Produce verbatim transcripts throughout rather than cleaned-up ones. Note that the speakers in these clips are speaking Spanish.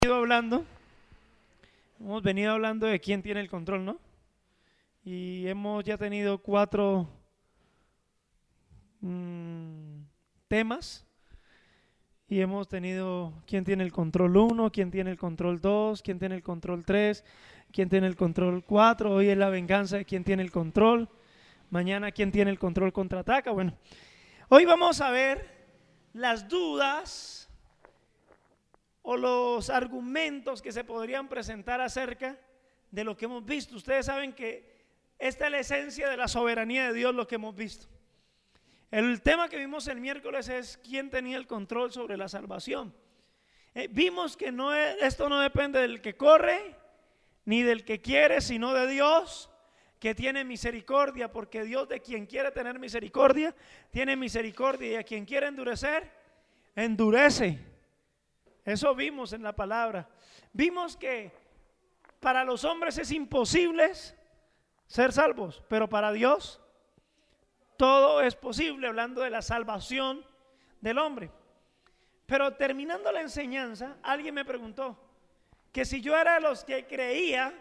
venido hablando, hemos venido hablando de quién tiene el control, ¿no? Y hemos ya tenido cuatro mmm, temas. Y hemos tenido quién tiene el control uno, quién tiene el control dos, quién tiene el control tres, quién tiene el control cuatro. Hoy es la venganza de quién tiene el control. Mañana quién tiene el control contraataca. Bueno, hoy vamos a ver las dudas o los argumentos que se podrían presentar acerca de lo que hemos visto. Ustedes saben que esta es la esencia de la soberanía de Dios, lo que hemos visto. El tema que vimos el miércoles es quién tenía el control sobre la salvación. Eh, vimos que no es, esto no depende del que corre ni del que quiere, sino de Dios, que tiene misericordia, porque Dios, de quien quiere tener misericordia, tiene misericordia, y a quien quiere endurecer, endurece. Eso vimos en la palabra. Vimos que para los hombres es imposible ser salvos, pero para Dios todo es posible, hablando de la salvación del hombre. Pero terminando la enseñanza, alguien me preguntó que si yo era de los que creía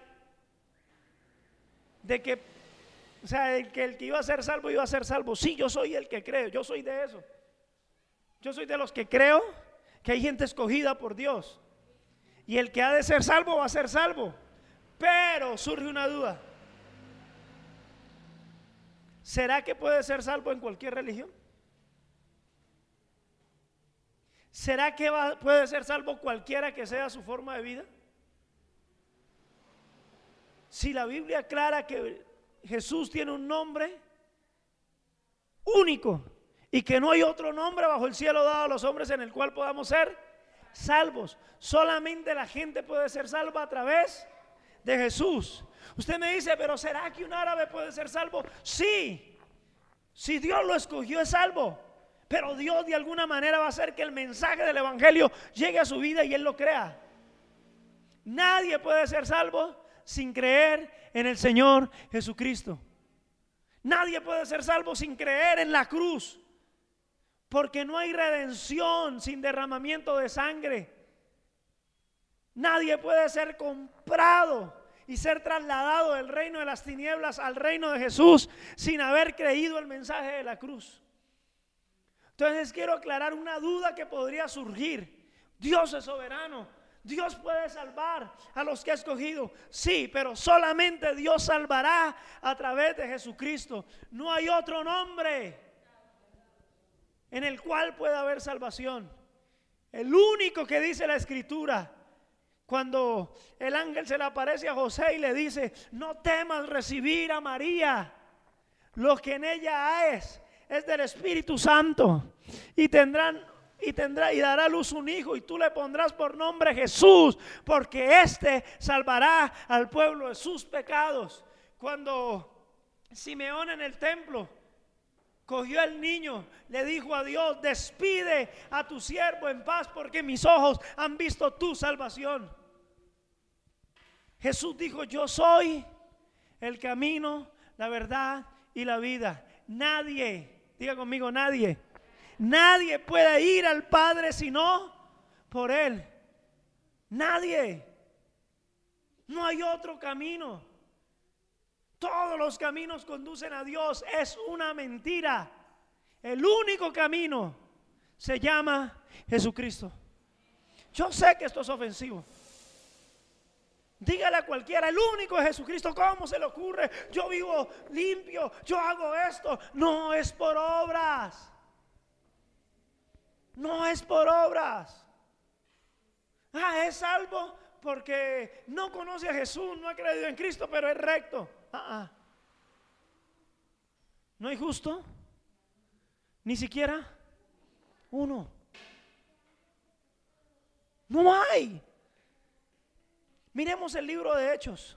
de que, o sea, el que el que iba a ser salvo iba a ser salvo. Sí, yo soy el que creo, yo soy de eso. Yo soy de los que creo que hay gente escogida por Dios, y el que ha de ser salvo va a ser salvo. Pero surge una duda: ¿será que puede ser salvo en cualquier religión? ¿Será que va, puede ser salvo cualquiera que sea su forma de vida? Si la Biblia aclara que Jesús tiene un nombre único y que no hay otro nombre bajo el cielo dado a los hombres en el cual podamos ser salvos, solamente la gente puede ser salva a través de Jesús. Usted me dice, pero ¿será que un árabe puede ser salvo? Sí, si Dios lo escogió es salvo, pero Dios de alguna manera va a hacer que el mensaje del evangelio llegue a su vida y él lo crea. Nadie puede ser salvo sin creer en el Señor Jesucristo. Nadie puede ser salvo sin creer en la cruz, porque no hay redención sin derramamiento de sangre. Nadie puede ser comprado y ser trasladado del reino de las tinieblas al reino de Jesús sin haber creído el mensaje de la cruz. Entonces quiero aclarar una duda que podría surgir. Dios es soberano, Dios puede salvar a los que ha escogido, sí, pero solamente Dios salvará a través de Jesucristo. No hay otro nombre en el cual pueda haber salvación. El único que dice la Escritura, cuando el ángel se le aparece a José y le dice: no temas recibir a María, lo que en ella es es del Espíritu Santo, y tendrán y tendrá y dará a luz un hijo, y tú le pondrás por nombre Jesús, porque éste salvará al pueblo de sus pecados. Cuando Simeón en el templo cogió al niño, le dijo a Dios: despide a tu siervo en paz, porque mis ojos han visto tu salvación. Jesús dijo: yo soy el camino, la verdad y la vida. Nadie, diga conmigo, nadie, nadie puede ir al Padre sino por Él. Nadie. No hay otro camino. Todos los caminos conducen a Dios. Es una mentira. El único camino se llama Jesucristo. Yo sé que esto es ofensivo. Dígale a cualquiera: el único es Jesucristo. ¿Cómo se le ocurre? Yo vivo limpio, yo hago esto. No es por obras. No es por obras. Ah, es salvo porque no conoce a Jesús, no ha creído en Cristo, pero es recto. Ah, ah. No hay justo, ni siquiera uno. No hay. Miremos el libro de Hechos,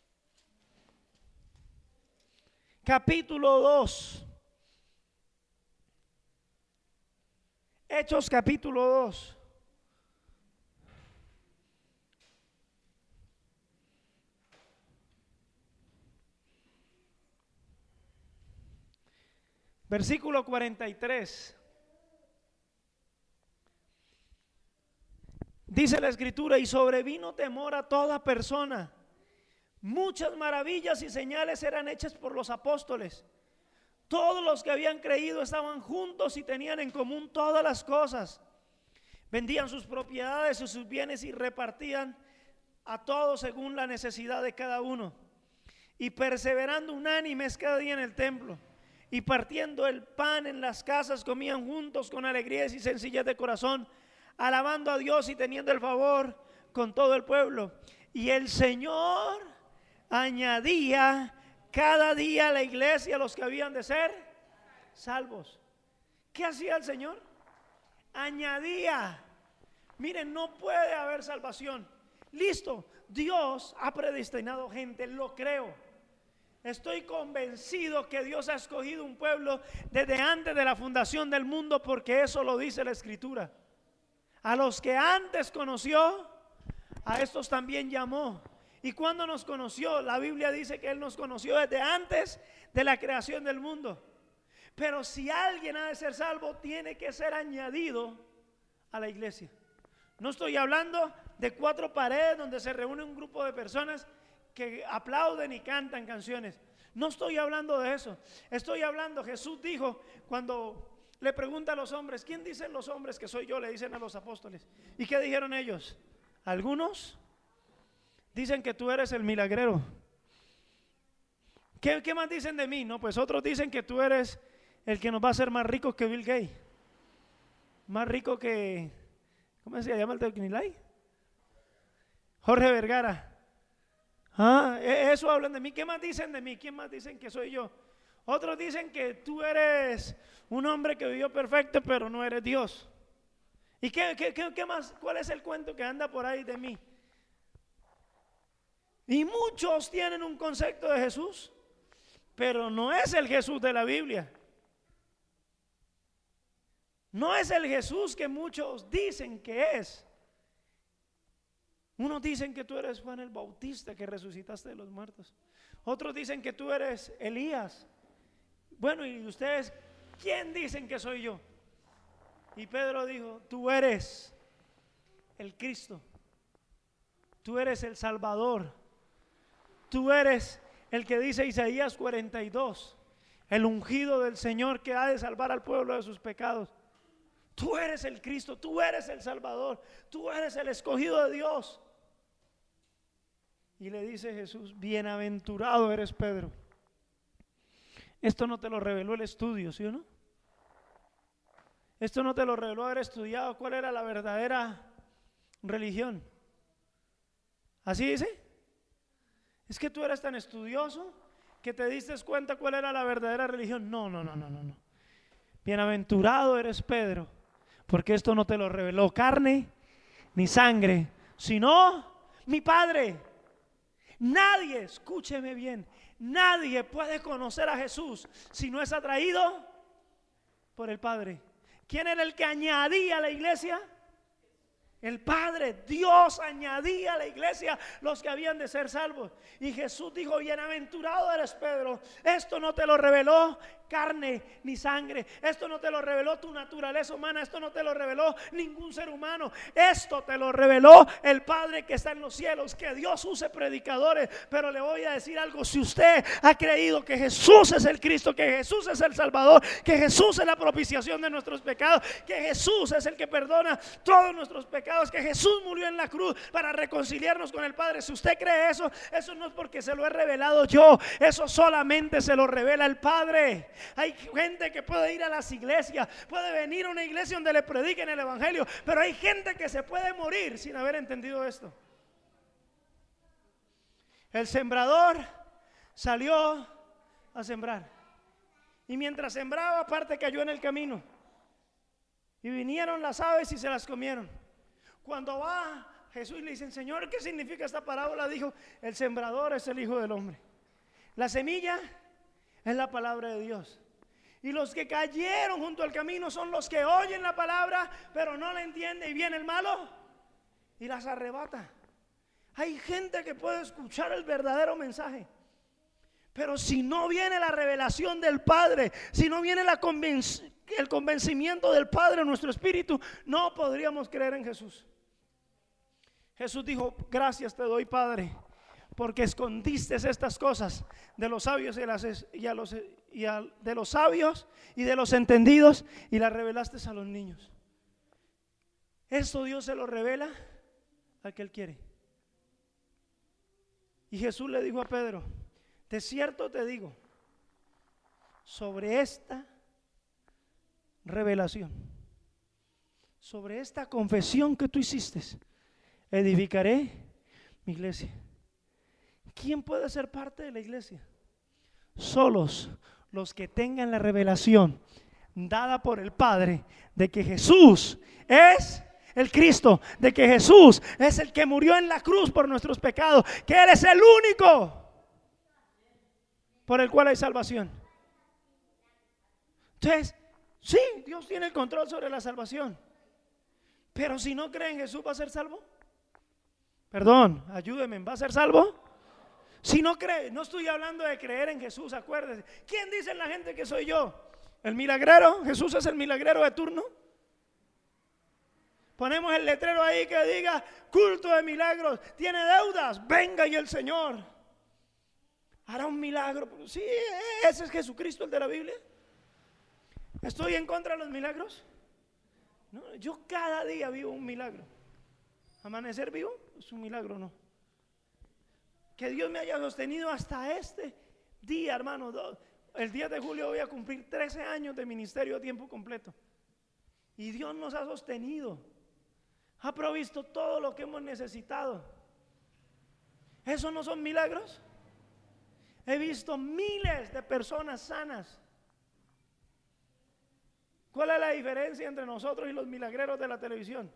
capítulo dos. Hechos capítulo dos. Versículo cuarenta y tres. Dice la escritura, y sobrevino temor a toda persona. Muchas maravillas y señales eran hechas por los apóstoles. Todos los que habían creído estaban juntos y tenían en común todas las cosas. Vendían sus propiedades y sus bienes y repartían a todos según la necesidad de cada uno. Y perseverando unánimes cada día en el templo y partiendo el pan en las casas, comían juntos con alegría y sencillez de corazón, alabando a Dios y teniendo el favor con todo el pueblo. Y el Señor añadía cada día a la iglesia a los que habían de ser salvos. ¿Qué hacía el Señor? Añadía. Miren, no puede haber salvación. Listo, Dios ha predestinado gente, lo creo. Estoy convencido que Dios ha escogido un pueblo desde antes de la fundación del mundo, porque eso lo dice la Escritura. A los que antes conoció, a estos también llamó. Y cuando nos conoció, la Biblia dice que Él nos conoció desde antes de la creación del mundo. Pero si alguien ha de ser salvo, tiene que ser añadido a la iglesia. No estoy hablando de cuatro paredes donde se reúne un grupo de personas que aplauden y cantan canciones. No estoy hablando de eso. Estoy hablando, Jesús dijo cuando le pregunta a los hombres, ¿quién dicen los hombres que soy yo? Le dicen a los apóstoles. ¿Y qué dijeron ellos? Algunos dicen que tú eres el milagrero. ¿Qué, qué más dicen de mí? No, pues otros dicen que tú eres el que nos va a hacer más ricos que Bill Gates. Más rico que, ¿cómo se llama el Tequilay? Jorge Vergara. Ah, eso hablan de mí. ¿Qué más dicen de mí? ¿Quién más dicen que soy yo? Otros dicen que tú eres un hombre que vivió perfecto, pero no eres Dios. ¿Y qué, qué, qué, qué más? ¿Cuál es el cuento que anda por ahí de mí? Y muchos tienen un concepto de Jesús, pero no es el Jesús de la Biblia. No es el Jesús que muchos dicen que es. Unos dicen que tú eres Juan el Bautista, que resucitaste de los muertos. Otros dicen que tú eres Elías. Bueno, y ustedes, ¿quién dicen que soy yo? Y Pedro dijo, tú eres el Cristo. Tú eres el Salvador. Tú eres el que dice Isaías cuarenta y dos, el ungido del Señor que ha de salvar al pueblo de sus pecados. Tú eres el Cristo, tú eres el Salvador, tú eres el escogido de Dios. Y le dice Jesús, bienaventurado eres Pedro. Esto no te lo reveló el estudio, ¿sí o no? Esto no te lo reveló haber estudiado cuál era la verdadera religión. ¿Así dice? Es que tú eras tan estudioso que te diste cuenta cuál era la verdadera religión. No, no, no, no, no, no. Bienaventurado eres Pedro, porque esto no te lo reveló carne ni sangre, sino mi Padre. Nadie, escúcheme bien, nadie puede conocer a Jesús si no es atraído por el Padre. ¿Quién era el que añadía a la iglesia? El Padre. Dios añadía a la iglesia los que habían de ser salvos. Y Jesús dijo, bienaventurado eres Pedro. Esto no te lo reveló carne ni sangre. Esto no te lo reveló tu naturaleza humana. Esto no te lo reveló ningún ser humano. Esto te lo reveló el Padre que está en los cielos. Que Dios use predicadores. Pero le voy a decir algo. Si usted ha creído que Jesús es el Cristo, que Jesús es el Salvador, que Jesús es la propiciación de nuestros pecados, que Jesús es el que perdona todos nuestros pecados, que Jesús murió en la cruz para reconciliarnos con el Padre. Si usted cree eso, eso no es porque se lo he revelado yo. Eso solamente se lo revela el Padre. Hay gente que puede ir a las iglesias, puede venir a una iglesia donde le prediquen el evangelio, pero hay gente que se puede morir sin haber entendido esto. El sembrador salió a sembrar, y mientras sembraba, parte cayó en el camino, y vinieron las aves y se las comieron. Cuando va Jesús y le dicen, Señor, ¿qué significa esta parábola? Dijo, el sembrador es el Hijo del Hombre. La semilla es la palabra de Dios. Y los que cayeron junto al camino son los que oyen la palabra, pero no la entienden, y viene el malo y las arrebata. Hay gente que puede escuchar el verdadero mensaje, pero si no viene la revelación del Padre, si no viene la convenc- el convencimiento del Padre en nuestro espíritu, no podríamos creer en Jesús. Jesús dijo: gracias te doy, Padre, porque escondiste estas cosas de los sabios y, las, y, a los, y a, de los sabios y de los entendidos y las revelaste a los niños. Esto Dios se lo revela al que Él quiere. Y Jesús le dijo a Pedro: de cierto te digo, sobre esta revelación, sobre esta confesión que tú hiciste, edificaré mi iglesia. ¿Quién puede ser parte de la iglesia? Solos los que tengan la revelación dada por el Padre de que Jesús es el Cristo, de que Jesús es el que murió en la cruz por nuestros pecados, que Él es el único por el cual hay salvación. Entonces, sí, Dios tiene el control sobre la salvación, pero si no cree en Jesús, ¿va a ser salvo? Perdón, ayúdeme, ¿va a ser salvo? Si no cree, no estoy hablando de creer en Jesús, acuérdese. ¿Quién dice la gente que soy yo? ¿El milagrero? ¿Jesús es el milagrero de turno? Ponemos el letrero ahí que diga culto de milagros. ¿Tiene deudas? Venga y el Señor hará un milagro. Sí, ese es Jesucristo, el de la Biblia. ¿Estoy en contra de los milagros? No, yo cada día vivo un milagro. Amanecer vivo es un milagro, ¿no? Que Dios me haya sostenido hasta este día, hermano. El diez de julio voy a cumplir trece años de ministerio a tiempo completo. Y Dios nos ha sostenido. Ha provisto todo lo que hemos necesitado. ¿Esos no son milagros? He visto miles de personas sanas. ¿Cuál es la diferencia entre nosotros y los milagreros de la televisión?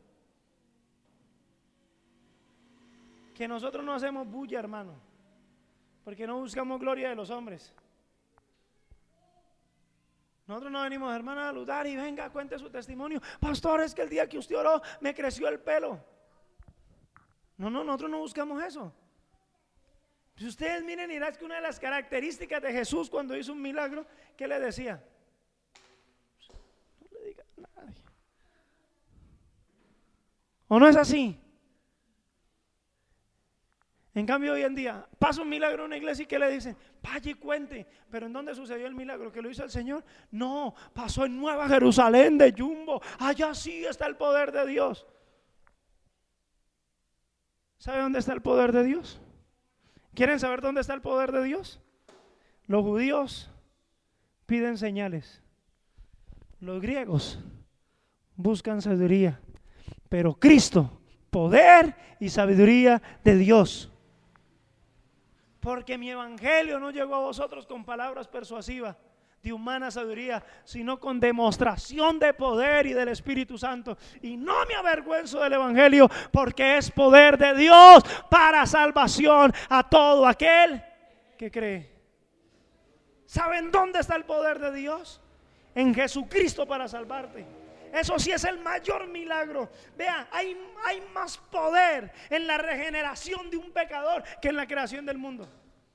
Que nosotros no hacemos bulla, hermano, porque no buscamos gloria de los hombres. Nosotros no venimos, hermana, a saludar y venga, cuente su testimonio. Pastor, es que el día que usted oró me creció el pelo. No, no, nosotros no buscamos eso. Si ustedes miren, irás que una de las características de Jesús cuando hizo un milagro, ¿qué le decía? No le diga a nadie. ¿O no es así? En cambio hoy en día pasa un milagro en una iglesia y ¿qué le dicen? Vaya y cuente. ¿Pero en dónde sucedió el milagro? ¿Que lo hizo el Señor? No, pasó en Nueva Jerusalén de Jumbo. Allá sí está el poder de Dios. ¿Sabe dónde está el poder de Dios? ¿Quieren saber dónde está el poder de Dios? Los judíos piden señales, los griegos buscan sabiduría, pero Cristo, poder y sabiduría de Dios. Porque mi evangelio no llegó a vosotros con palabras persuasivas de humana sabiduría, sino con demostración de poder y del Espíritu Santo. Y no me avergüenzo del evangelio, porque es poder de Dios para salvación a todo aquel que cree. ¿Saben dónde está el poder de Dios? En Jesucristo para salvarte. Eso sí es el mayor milagro. Vea, hay, hay más poder en la regeneración de un pecador que en la creación del mundo.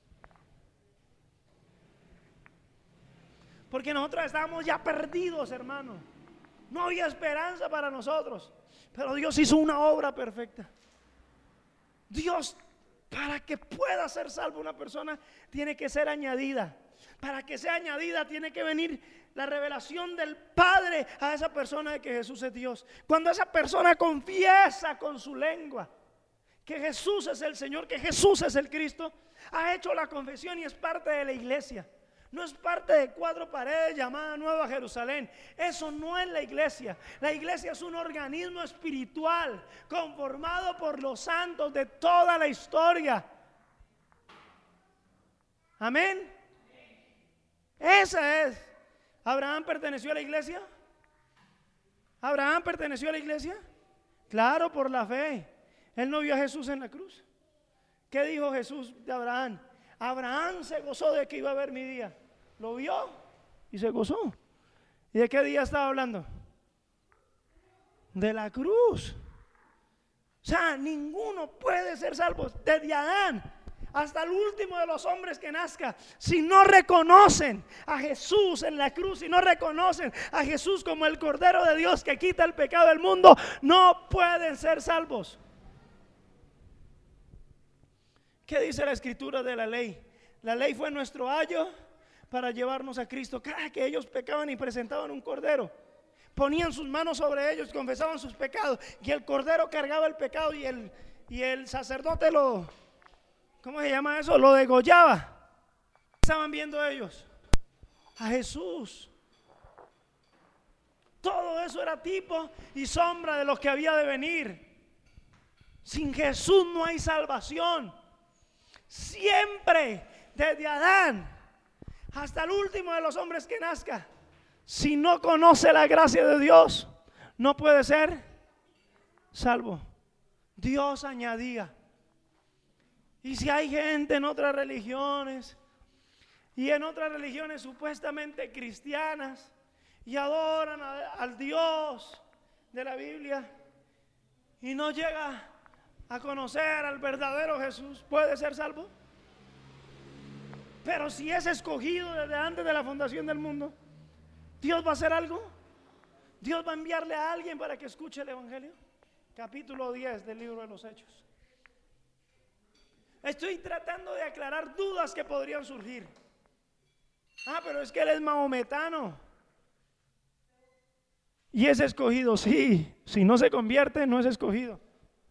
Porque nosotros estábamos ya perdidos, hermano. No había esperanza para nosotros. Pero Dios hizo una obra perfecta. Dios, para que pueda ser salvo una persona, tiene que ser añadida. Para que sea añadida tiene que venir la revelación del Padre a esa persona de que Jesús es Dios. Cuando esa persona confiesa con su lengua que Jesús es el Señor, que Jesús es el Cristo, ha hecho la confesión y es parte de la iglesia. No es parte de cuatro paredes llamada Nueva Jerusalén. Eso no es la iglesia. La iglesia es un organismo espiritual conformado por los santos de toda la historia. Amén. Esa es. ¿Abraham perteneció a la iglesia? ¿Abraham perteneció a la iglesia? Claro, por la fe. Él no vio a Jesús en la cruz. ¿Qué dijo Jesús de Abraham? Abraham se gozó de que iba a ver mi día. Lo vio y se gozó. ¿Y de qué día estaba hablando? De la cruz. O sea, ninguno puede ser salvo. Desde Adán hasta el último de los hombres que nazca, si no reconocen a Jesús en la cruz, si no reconocen a Jesús como el Cordero de Dios que quita el pecado del mundo, no pueden ser salvos. ¿Qué dice la escritura de la ley? La ley fue nuestro ayo para llevarnos a Cristo. Cada que ellos pecaban y presentaban un cordero, ponían sus manos sobre ellos, confesaban sus pecados, y el cordero cargaba el pecado, y el, y el sacerdote lo, ¿cómo se llama eso? Lo degollaba. Estaban viendo ellos a Jesús. Todo eso era tipo y sombra de lo que había de venir. Sin Jesús no hay salvación. Siempre, desde Adán hasta el último de los hombres que nazca, si no conoce la gracia de Dios, no puede ser salvo. Dios añadía. Y si hay gente en otras religiones y en otras religiones supuestamente cristianas y adoran a, al Dios de la Biblia y no llega a conocer al verdadero Jesús, ¿puede ser salvo? Pero si es escogido desde antes de la fundación del mundo, ¿Dios va a hacer algo? ¿Dios va a enviarle a alguien para que escuche el evangelio? Capítulo diez del libro de los Hechos. Estoy tratando de aclarar dudas que podrían surgir. Ah, pero es que él es mahometano y es escogido. Sí, si no se convierte, no es escogido.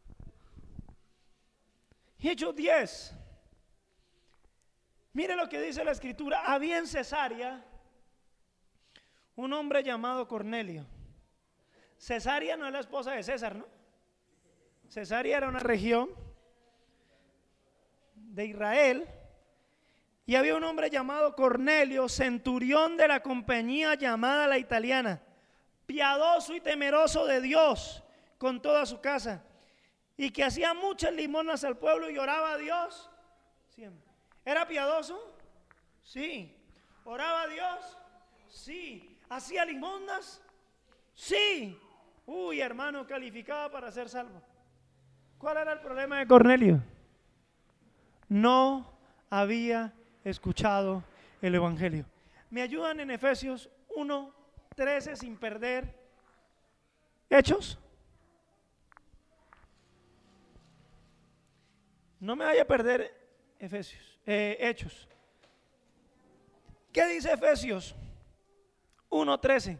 Hechos diez. Mire lo que dice la escritura. Había en Cesarea un hombre llamado Cornelio. Cesarea no es la esposa de César, ¿no? Cesarea era una región de Israel. Y había un hombre llamado Cornelio, centurión de la compañía llamada la italiana, piadoso y temeroso de Dios con toda su casa, y que hacía muchas limonas al pueblo y oraba a Dios siempre. ¿Era piadoso? Sí. ¿Oraba a Dios? Sí. ¿Hacía limonas? Sí. Uy, hermano, calificaba para ser salvo. ¿Cuál era el problema de Cornelio? No había escuchado el evangelio. ¿Me ayudan en Efesios uno trece sin perder Hechos? No me vaya a perder Efesios, eh, Hechos. ¿Qué dice Efesios uno trece?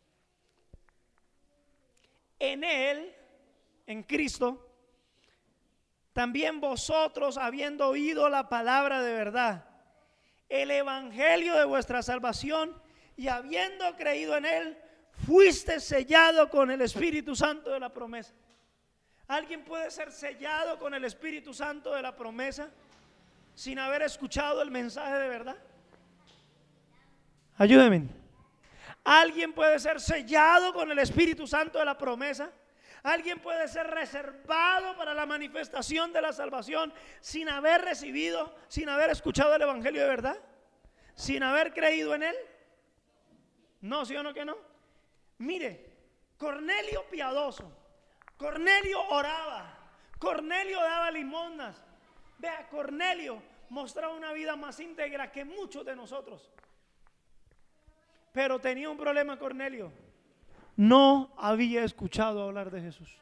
En él, en Cristo, también vosotros, habiendo oído la palabra de verdad, el evangelio de vuestra salvación, y habiendo creído en él, fuiste sellado con el Espíritu Santo de la promesa. ¿Alguien puede ser sellado con el Espíritu Santo de la promesa sin haber escuchado el mensaje de verdad? Ayúdenme. ¿Alguien puede ser sellado con el Espíritu Santo de la promesa? ¿Alguien puede ser reservado para la manifestación de la salvación sin haber recibido, sin haber escuchado el evangelio de verdad? ¿Sin haber creído en él? No, ¿sí o no que no? Mire, Cornelio piadoso, Cornelio oraba, Cornelio daba limosnas. Vea, Cornelio mostraba una vida más íntegra que muchos de nosotros. Pero tenía un problema Cornelio. No había escuchado hablar de Jesús.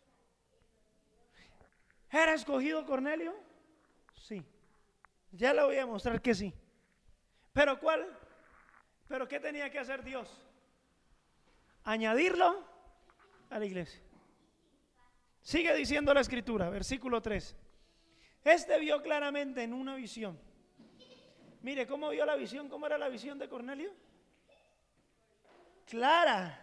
¿Era escogido Cornelio? Sí. Ya le voy a mostrar que sí. ¿Pero cuál? ¿Pero qué tenía que hacer Dios? Añadirlo a la iglesia. Sigue diciendo la escritura, versículo tres. Este vio claramente en una visión. Mire, ¿cómo vio la visión? ¿Cómo era la visión de Cornelio? Clara.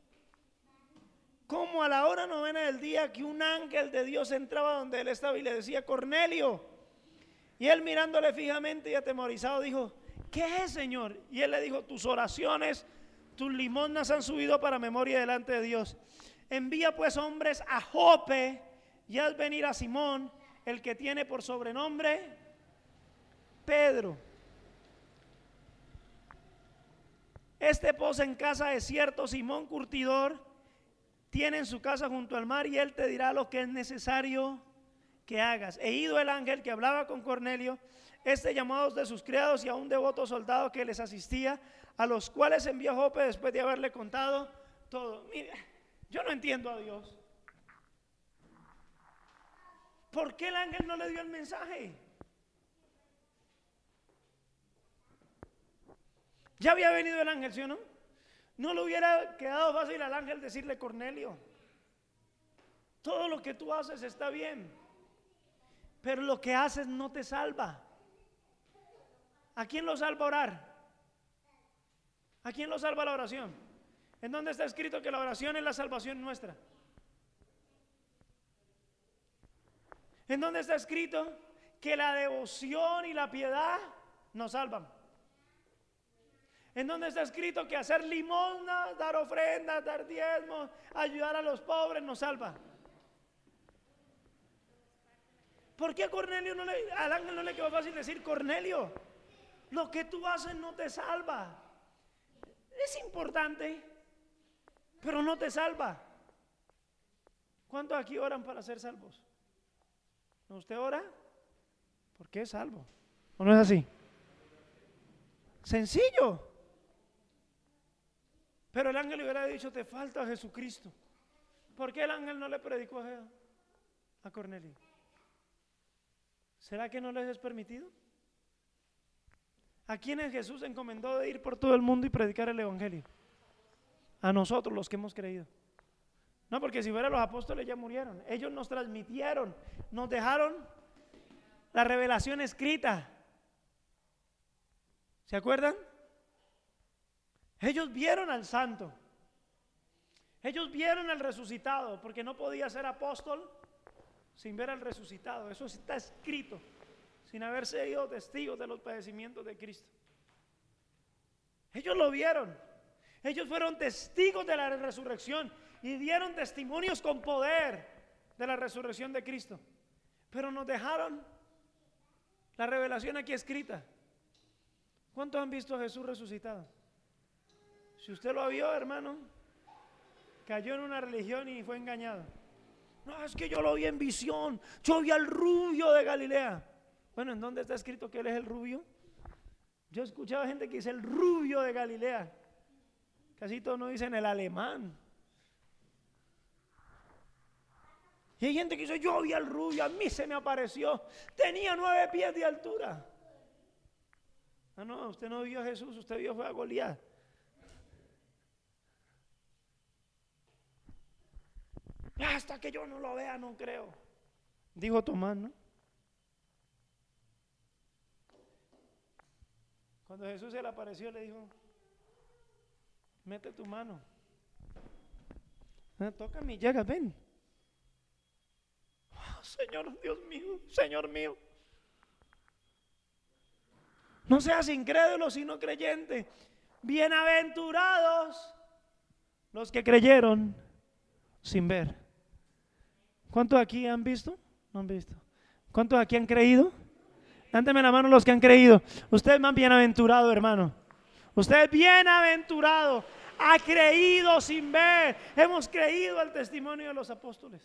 Como a la hora novena del día que un ángel de Dios entraba donde él estaba y le decía: Cornelio. Y él, mirándole fijamente y atemorizado, dijo: ¿qué es, Señor? Y él le dijo: tus oraciones, tus limosnas han subido para memoria delante de Dios. Envía pues hombres a Jope y haz venir a Simón, el que tiene por sobrenombre Pedro. Este posa en casa de cierto Simón curtidor, tiene en su casa junto al mar, y él te dirá lo que es necesario que hagas. E ido el ángel que hablaba con Cornelio, este llamó a dos de sus criados y a un devoto soldado que les asistía, a los cuales envió a Jope después de haberle contado todo. Mire, yo no entiendo a Dios. ¿Por qué el ángel no le dio el mensaje? Ya había venido el ángel, ¿sí o no? No le hubiera quedado fácil al ángel decirle: Cornelio, todo lo que tú haces está bien, pero lo que haces no te salva. ¿A quién lo salva orar? ¿A quién lo salva la oración? ¿En dónde está escrito que la oración es la salvación nuestra? ¿En dónde está escrito que la devoción y la piedad nos salvan? ¿En dónde está escrito que hacer limosna, dar ofrendas, dar diezmos, ayudar a los pobres nos salva? ¿Por qué a Cornelio no le, al ángel no le quedó fácil decir: Cornelio, lo que tú haces no te salva? Es importante, pero no te salva. ¿Cuántos aquí oran para ser salvos? ¿No? ¿Usted ora? ¿Por qué es salvo? ¿O no es así? Sencillo. Pero el ángel le hubiera dicho: te falta Jesucristo. ¿Por qué el ángel no le predicó a, a Cornelio? ¿Será que no les es permitido? ¿A quiénes Jesús encomendó de ir por todo el mundo y predicar el evangelio? A nosotros, los que hemos creído. No, porque si fuera los apóstoles ya murieron. Ellos nos transmitieron, nos dejaron la revelación escrita. ¿Se acuerdan? Ellos vieron al santo. Ellos vieron al resucitado, porque no podía ser apóstol sin ver al resucitado. Eso está escrito, sin haber sido testigos de los padecimientos de Cristo. Ellos lo vieron. Ellos fueron testigos de la resurrección y dieron testimonios con poder de la resurrección de Cristo. Pero nos dejaron la revelación aquí escrita. ¿Cuántos han visto a Jesús resucitado? Si usted lo vio, hermano, cayó en una religión y fue engañado. No, es que yo lo vi en visión. Yo vi al rubio de Galilea. Bueno, ¿en dónde está escrito que él es el rubio? Yo he escuchado gente que dice el rubio de Galilea. Casi todos no dicen el alemán. Y hay gente que dice: yo vi al rubio, a mí se me apareció, tenía nueve pies de altura. No, no, usted no vio a Jesús, usted vio fue a Goliat. Hasta que yo no lo vea no creo, dijo Tomás, ¿no? Cuando Jesús se le apareció le dijo: mete tu mano, toca mi llaga, ven. Oh, Señor Dios mío, Señor mío, no seas incrédulo sino creyente. Bienaventurados los que creyeron sin ver. ¿Cuántos aquí han visto? No han visto. ¿Cuántos aquí han creído? Dánteme la mano los que han creído. Usted es más bienaventurado, hermano. Usted es bienaventurado. Ha creído sin ver. Hemos creído al testimonio de los apóstoles.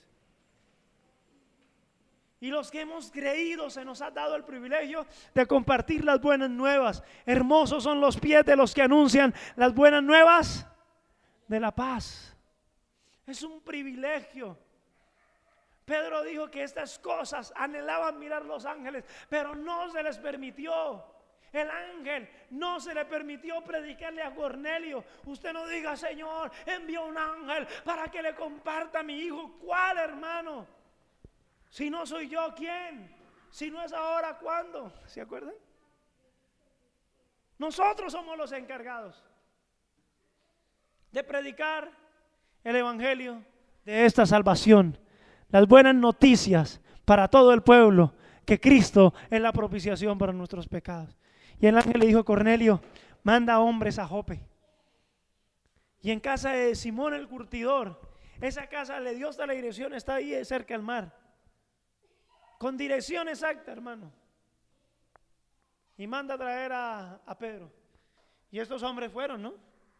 Y los que hemos creído se nos ha dado el privilegio de compartir las buenas nuevas. Hermosos son los pies de los que anuncian las buenas nuevas de la paz. Es un privilegio. Pedro dijo que estas cosas anhelaban mirar los ángeles, pero no se les permitió. El ángel no se le permitió predicarle a Cornelio. Usted no diga: Señor, envió un ángel para que le comparta a mi hijo. ¿Cuál, hermano? Si no soy yo, ¿quién? Si no es ahora, ¿cuándo? ¿Se acuerdan? Nosotros somos los encargados de predicar el evangelio de esta salvación. Las buenas noticias para todo el pueblo, que Cristo es la propiciación para nuestros pecados. Y el ángel le dijo a Cornelio: manda hombres a Jope. Y en casa de Simón el curtidor, esa casa le dio hasta la dirección, está ahí cerca al mar, con dirección exacta, hermano. Y manda a traer a, a Pedro. Y estos hombres fueron, ¿no?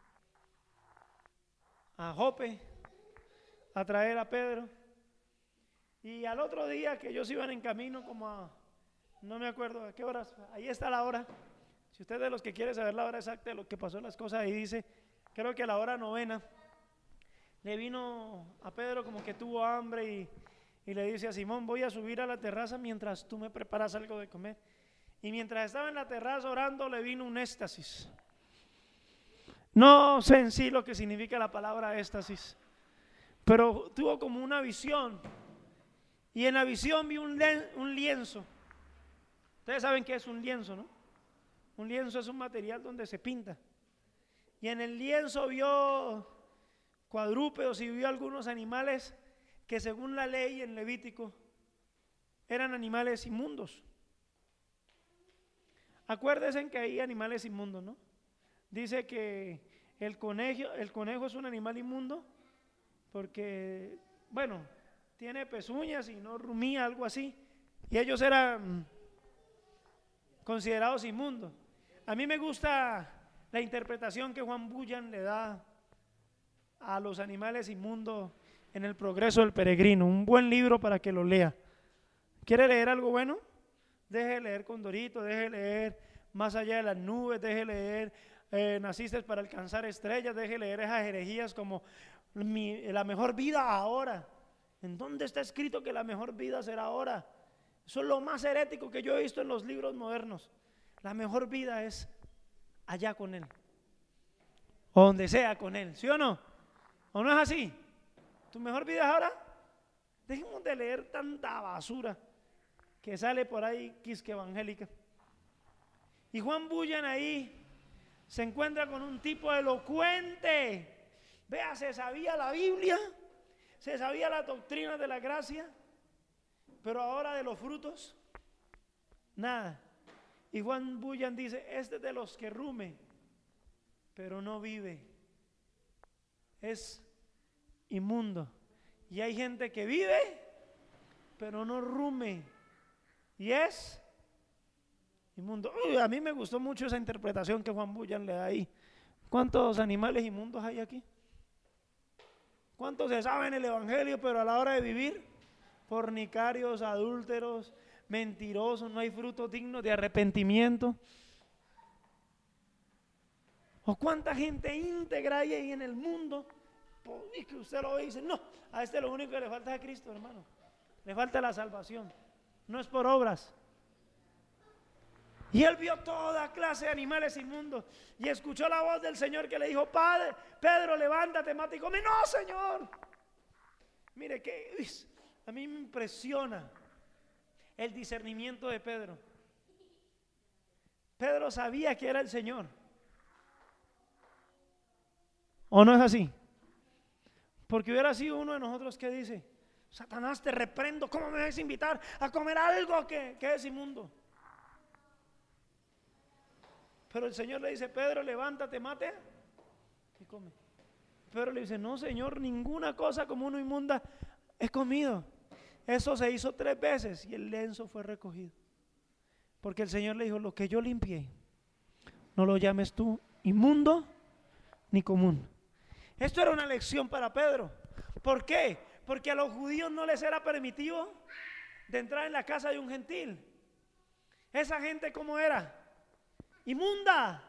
A Jope a traer a Pedro. Y al otro día que ellos iban en camino, como a, no me acuerdo a qué horas, ahí está la hora. Si usted es de los que quiere saber la hora exacta de lo que pasó en las cosas, ahí dice, creo que a la hora novena, le vino a Pedro como que tuvo hambre y, y le dice a Simón: voy a subir a la terraza mientras tú me preparas algo de comer. Y mientras estaba en la terraza orando, le vino un éxtasis. No sé en sí lo que significa la palabra éxtasis, pero tuvo como una visión. Y en la visión vi un, un lienzo. Ustedes saben qué es un lienzo, ¿no? Un lienzo es un material donde se pinta. Y en el lienzo vio cuadrúpedos y vio algunos animales que según la ley en Levítico eran animales inmundos. Acuérdense que hay animales inmundos, ¿no? Dice que el conejo, el conejo es un animal inmundo porque, bueno, tiene pezuñas y no rumía, algo así. Y ellos eran considerados inmundos. A mí me gusta la interpretación que Juan Bunyan le da a los animales inmundos en El progreso del peregrino. Un buen libro para que lo lea. ¿Quiere leer algo bueno? Deje de leer Condorito, deje de leer Más allá de las nubes, deje de leer eh, Naciste para alcanzar estrellas, deje de leer esas herejías como mi, la mejor vida ahora. ¿En dónde está escrito que la mejor vida será ahora? Eso es lo más herético que yo he visto en los libros modernos. La mejor vida es allá con Él, o donde sea con Él, ¿sí o no? ¿O no es así? ¿Tu mejor vida es ahora? Dejemos de leer tanta basura que sale por ahí, quisque evangélica. Y Juan Bunyan ahí se encuentra con un tipo elocuente. Vea, se sabía la Biblia, se sabía la doctrina de la gracia, pero ahora de los frutos, nada. Y Juan Bunyan dice, este es de los que rume, pero no vive, es inmundo. Y hay gente que vive, pero no rume, y es inmundo. Uy, a mí me gustó mucho esa interpretación que Juan Bunyan le da ahí. ¿Cuántos animales inmundos hay aquí? ¿Cuántos se saben el evangelio, pero a la hora de vivir? Fornicarios, adúlteros, mentirosos, no hay frutos dignos de arrepentimiento. ¿O cuánta gente íntegra hay ahí en el mundo? Y que usted lo ve y dice, no, a este lo único que le falta es a Cristo, hermano. Le falta la salvación, no es por obras. Y él vio toda clase de animales inmundos y escuchó la voz del Señor que le dijo, Padre, Pedro, levántate, mata y come. No, Señor. Mire que uy, a mí me impresiona el discernimiento de Pedro. Pedro sabía que era el Señor. ¿O no es así? Porque hubiera sido uno de nosotros que dice, Satanás, te reprendo, ¿cómo me vas a invitar a comer algo que, que es inmundo? Pero el Señor le dice, Pedro, levántate, mate y come. Pedro le dice, no, Señor, ninguna cosa como uno inmunda he comido. Eso se hizo tres veces y el lienzo fue recogido. Porque el Señor le dijo, lo que yo limpié, no lo llames tú inmundo ni común. Esto era una lección para Pedro. ¿Por qué? Porque a los judíos no les era permitido de entrar en la casa de un gentil. Esa gente, ¿cómo era? Inmunda.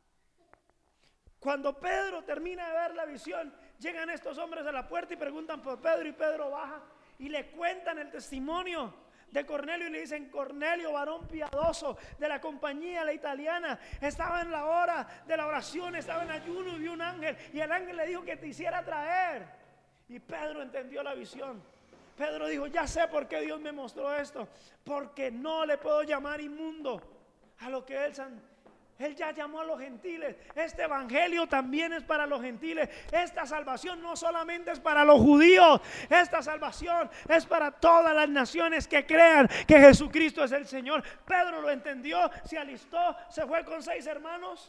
Cuando Pedro termina de ver la visión, llegan estos hombres a la puerta y preguntan por Pedro, y Pedro baja y le cuentan el testimonio de Cornelio y le dicen, Cornelio, varón piadoso de la compañía la italiana, estaba en la hora de la oración, estaba en ayuno y vio un ángel, y el ángel le dijo que te hiciera traer. Y Pedro entendió la visión. Pedro dijo, ya sé por qué Dios me mostró esto, porque no le puedo llamar inmundo a lo que él san Él ya llamó a los gentiles. Este evangelio también es para los gentiles. Esta salvación no solamente es para los judíos. Esta salvación es para todas las naciones que crean que Jesucristo es el Señor. Pedro lo entendió, se alistó, se fue con seis hermanos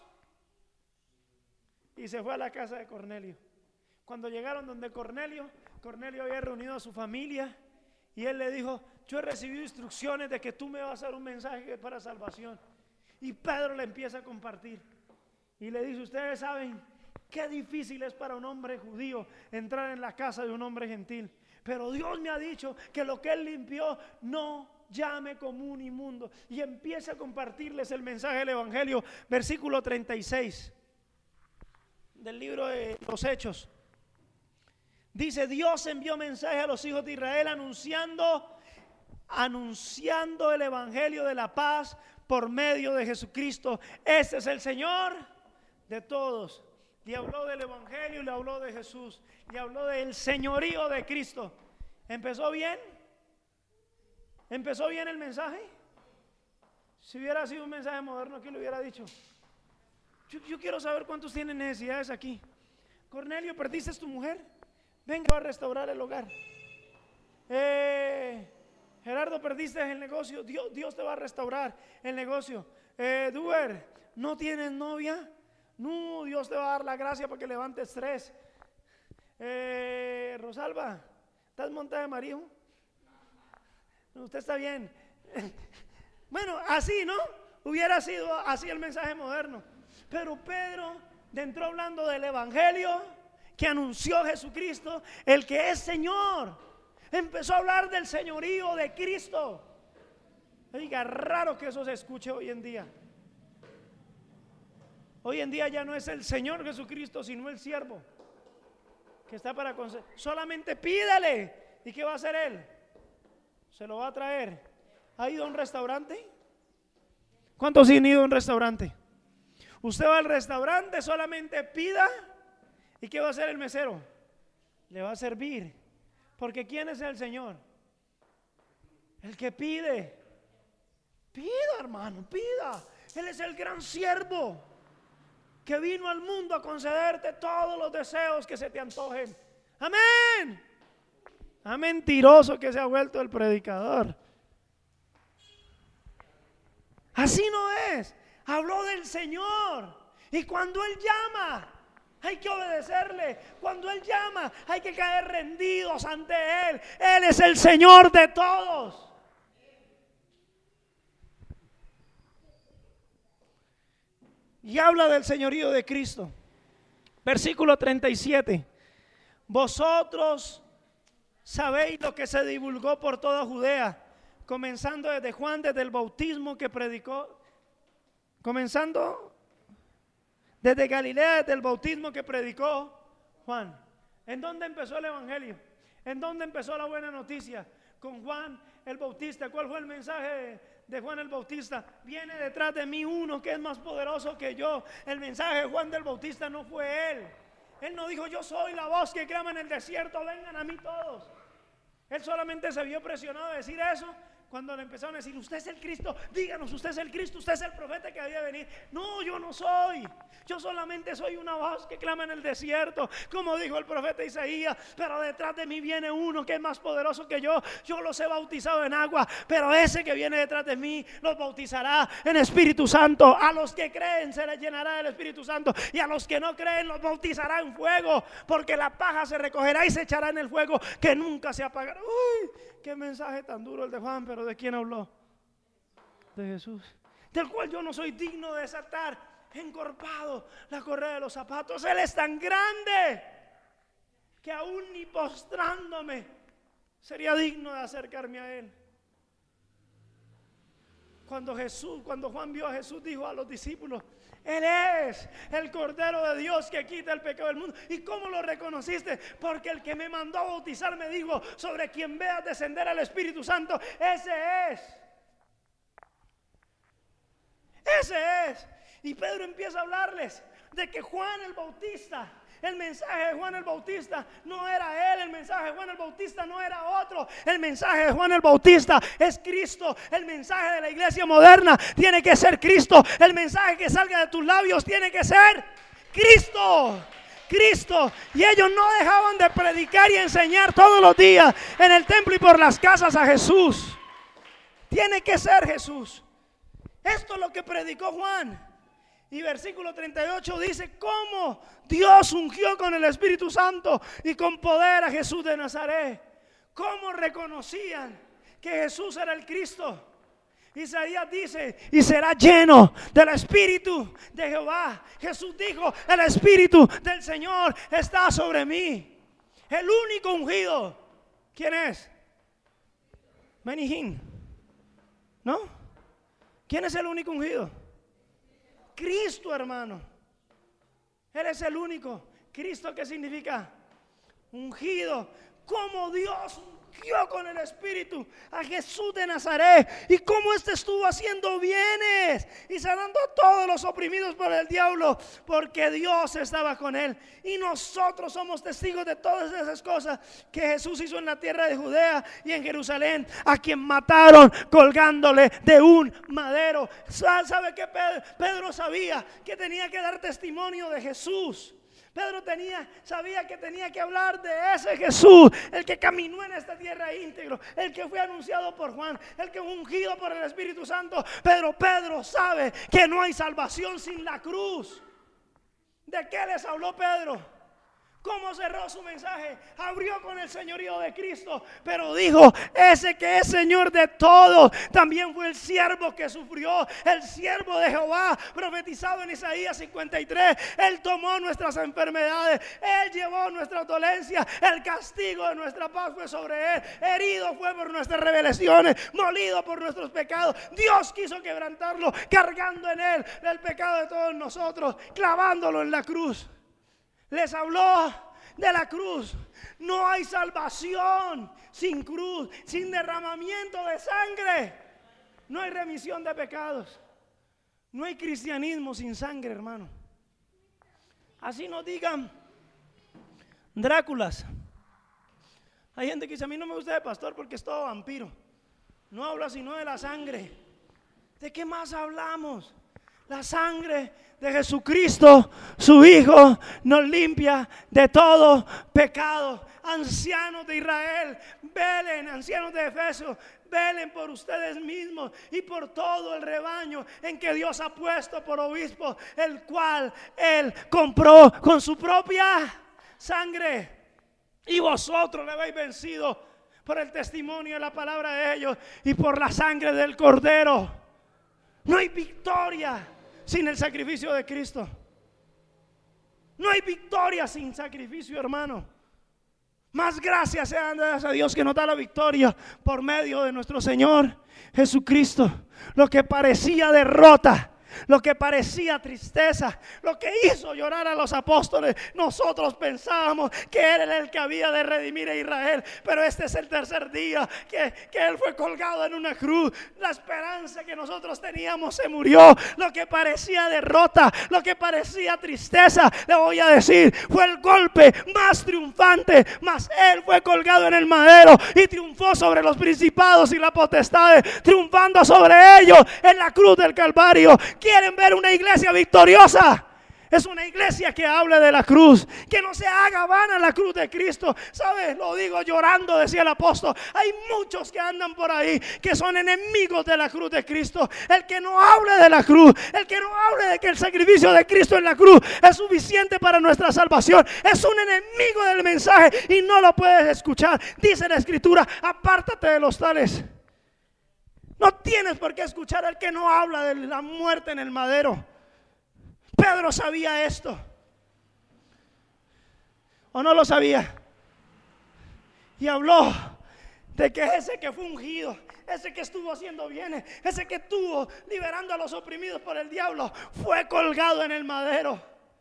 y se fue a la casa de Cornelio. Cuando llegaron donde Cornelio, Cornelio había reunido a su familia y él le dijo, yo he recibido instrucciones de que tú me vas a dar un mensaje para salvación. Y Pedro le empieza a compartir y le dice, ustedes saben qué difícil es para un hombre judío entrar en la casa de un hombre gentil, pero Dios me ha dicho que lo que él limpió no llame común inmundo. Y empieza a compartirles el mensaje del evangelio. Versículo treinta y seis del libro de los Hechos dice, Dios envió mensaje a los hijos de Israel anunciando anunciando el evangelio de la paz por medio de Jesucristo. Este es el Señor de todos. le habló del evangelio, le habló de Jesús, le habló del señorío de Cristo. ¿Empezó bien? ¿Empezó bien el mensaje? Si hubiera sido un mensaje moderno, ¿quién lo hubiera dicho? Yo, yo quiero saber cuántos tienen necesidades aquí. Cornelio, ¿perdiste tu mujer? Venga a restaurar el hogar. Eh, Gerardo, ¿perdiste el negocio? Dios, Dios te va a restaurar el negocio. Eh, Duer, ¿no tienes novia? No, Dios te va a dar la gracia para que levantes tres. Eh, Rosalba, ¿estás montada de marido? No, usted está bien. Bueno, así, ¿no? Hubiera sido así el mensaje moderno. Pero Pedro entró hablando del evangelio que anunció Jesucristo, el que es Señor. Empezó a hablar del señorío de Cristo. Oiga, raro que eso se escuche hoy en día. Hoy en día ya no es el Señor Jesucristo, sino el siervo que está para conceder. Solamente pídale. ¿Y qué va a hacer Él? Se lo va a traer. ¿Ha ido a un restaurante? ¿Cuántos han ido a un restaurante? Usted va al restaurante, solamente pida. ¿Y qué va a hacer el mesero? Le va a servir. Porque ¿quién es el Señor? El que pide. Pida, hermano, pida. Él es el gran siervo que vino al mundo a concederte todos los deseos que se te antojen. Amén. Ah, mentiroso que se ha vuelto el predicador. Así no es. Habló del Señor. Y cuando Él llama, hay que obedecerle. Cuando Él llama, hay que caer rendidos ante Él. Él es el Señor de todos. Y habla del señorío de Cristo. Versículo treinta y siete. Vosotros sabéis lo que se divulgó por toda Judea, comenzando desde Juan, desde el bautismo que predicó, comenzando desde Galilea, desde el bautismo que predicó Juan. ¿En dónde empezó el evangelio? ¿En dónde empezó la buena noticia? Con Juan el Bautista. ¿Cuál fue el mensaje de, de Juan el Bautista? Viene detrás de mí uno que es más poderoso que yo. El mensaje de Juan del Bautista no fue él. Él no dijo: yo soy la voz que clama en el desierto, vengan a mí todos. Él solamente se vio presionado a decir eso cuando le empezaron a decir: usted es el Cristo, díganos, usted es el Cristo, usted es el profeta que había de venir. No, yo no soy. Yo solamente soy una voz que clama en el desierto, como dijo el profeta Isaías. Pero detrás de mí viene uno que es más poderoso que yo. Yo los he bautizado en agua, pero ese que viene detrás de mí los bautizará en Espíritu Santo. A los que creen se les llenará del Espíritu Santo, y a los que no creen los bautizará en fuego, porque la paja se recogerá y se echará en el fuego que nunca se apagará. Uy, qué mensaje tan duro el de Juan. Pero ¿de quién habló? De Jesús, del cual yo no soy digno de desatar encorpado la correa de los zapatos. Él es tan grande que aún ni postrándome sería digno de acercarme a Él. Cuando Jesús, cuando Juan vio a Jesús, dijo a los discípulos: Él es el Cordero de Dios que quita el pecado del mundo. ¿Y cómo lo reconociste? Porque el que me mandó a bautizar me dijo: sobre quien veas descender al Espíritu Santo, ese es. Ese es. Y Pedro empieza a hablarles de que Juan el Bautista, el mensaje de Juan el Bautista no era él, el mensaje de Juan el Bautista no era otro, el mensaje de Juan el Bautista es Cristo. El mensaje de la iglesia moderna tiene que ser Cristo. El mensaje que salga de tus labios tiene que ser Cristo. Cristo. Y ellos no dejaban de predicar y enseñar todos los días en el templo y por las casas a Jesús. Tiene que ser Jesús. Esto es lo que predicó Juan. Y versículo treinta y ocho dice cómo Dios ungió con el Espíritu Santo y con poder a Jesús de Nazaret. Cómo reconocían que Jesús era el Cristo. Isaías dice: y será lleno del Espíritu de Jehová. Jesús dijo: el Espíritu del Señor está sobre mí. El único ungido, ¿quién es? Menijín, ¿no? ¿Quién es el único ungido? Cristo, hermano. Él es el único. ¿Cristo qué significa? Ungido. cómo Dios ungió con el Espíritu a Jesús de Nazaret y cómo éste estuvo haciendo bienes y sanando a todos los oprimidos por el diablo, porque Dios estaba con él. Y nosotros somos testigos de todas esas cosas que Jesús hizo en la tierra de Judea y en Jerusalén, a quien mataron colgándole de un madero. ¿Sabe qué? Pedro sabía que tenía que dar testimonio de Jesús. Pedro tenía, sabía que tenía que hablar de ese Jesús, el que caminó en esta tierra íntegro, el que fue anunciado por Juan, el que fue ungido por el Espíritu Santo. Pero Pedro sabe que no hay salvación sin la cruz. ¿De qué les habló Pedro? ¿Cómo cerró su mensaje? Abrió con el señorío de Cristo, pero dijo: ese que es Señor de todos, también fue el siervo que sufrió, el siervo de Jehová, profetizado en Isaías cincuenta y tres. Él tomó nuestras enfermedades, Él llevó nuestras dolencias, el castigo de nuestra paz fue sobre Él, herido fue por nuestras rebelaciones, molido por nuestros pecados. Dios quiso quebrantarlo, cargando en Él el pecado de todos nosotros, clavándolo en la cruz. Les habló de la cruz. No hay salvación sin cruz, sin derramamiento de sangre. No hay remisión de pecados. No hay cristianismo sin sangre, hermano. Así nos digan Dráculas. Hay gente que dice: a mí no me gusta de pastor porque es todo vampiro. No habla sino de la sangre. ¿De qué más hablamos? La sangre de Jesucristo, su Hijo, nos limpia de todo pecado. Ancianos de Israel, velen, ancianos de Efesios, velen por ustedes mismos y por todo el rebaño en que Dios ha puesto por obispo, el cual Él compró con su propia sangre. Y vosotros le habéis vencido por el testimonio de la palabra de ellos y por la sangre del Cordero. No hay victoria sin el sacrificio de Cristo. No hay victoria sin sacrificio, hermano. Más gracias sean dadas a Dios que nos da la victoria por medio de nuestro Señor Jesucristo. Lo que parecía derrota, lo que parecía tristeza, lo que hizo llorar a los apóstoles, nosotros pensábamos que Él era el que había de redimir a Israel, pero este es el tercer día que, que Él fue colgado en una cruz. La esperanza que nosotros teníamos se murió. Lo que parecía derrota, lo que parecía tristeza, le voy a decir, fue el golpe más triunfante. Mas Él fue colgado en el madero y triunfó sobre los principados y las potestades, triunfando sobre ellos en la cruz del Calvario. ¿Quieren ver una iglesia victoriosa? Es una iglesia que hable de la cruz, que no se haga vana la cruz de Cristo. ¿Sabes? Lo digo llorando, decía el apóstol. Hay muchos que andan por ahí que son enemigos de la cruz de Cristo. El que no hable de la cruz, el que no hable de que el sacrificio de Cristo en la cruz es suficiente para nuestra salvación, es un enemigo del mensaje y no lo puedes escuchar. Dice la Escritura: apártate de los tales. No tienes por qué escuchar al que no habla de la muerte en el madero. Pedro sabía esto, ¿o no lo sabía? Y habló de que ese que fue ungido, ese que estuvo haciendo bienes, ese que estuvo liberando a los oprimidos por el diablo, fue colgado en el madero.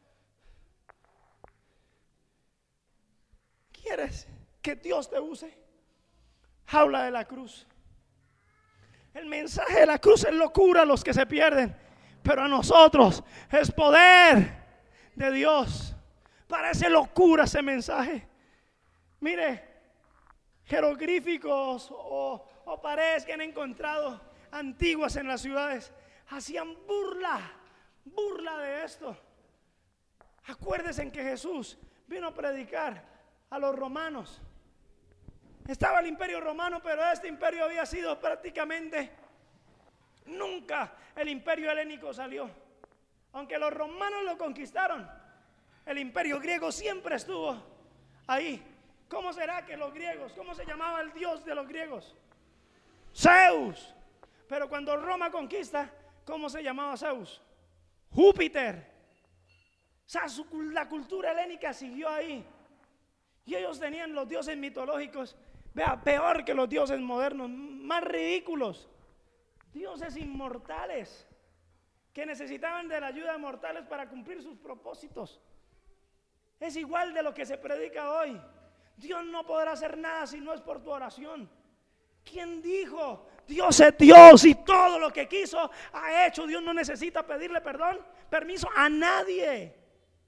¿Quieres que Dios te use? Habla de la cruz. El mensaje de la cruz es locura a los que se pierden, pero a nosotros es poder de Dios. Parece locura ese mensaje. Mire, jeroglíficos o, o paredes que han encontrado antiguas en las ciudades hacían burla, burla de esto. Acuérdense en que Jesús vino a predicar a los romanos. Estaba el imperio romano, pero este imperio había sido prácticamente, nunca el imperio helénico salió. Aunque los romanos lo conquistaron, el imperio griego siempre estuvo ahí. ¿Cómo será que los griegos, cómo se llamaba el dios de los griegos? Zeus. Pero cuando Roma conquista, ¿cómo se llamaba Zeus? Júpiter. O sea, su, la cultura helénica siguió ahí. Y ellos tenían los dioses mitológicos, vea, peor que los dioses modernos, más ridículos. Dioses inmortales que necesitaban de la ayuda de mortales para cumplir sus propósitos. Es igual de lo que se predica hoy. Dios no podrá hacer nada si no es por tu oración. ¿Quién dijo? Dios es Dios y todo lo que quiso ha hecho. Dios no necesita pedirle perdón, permiso a nadie.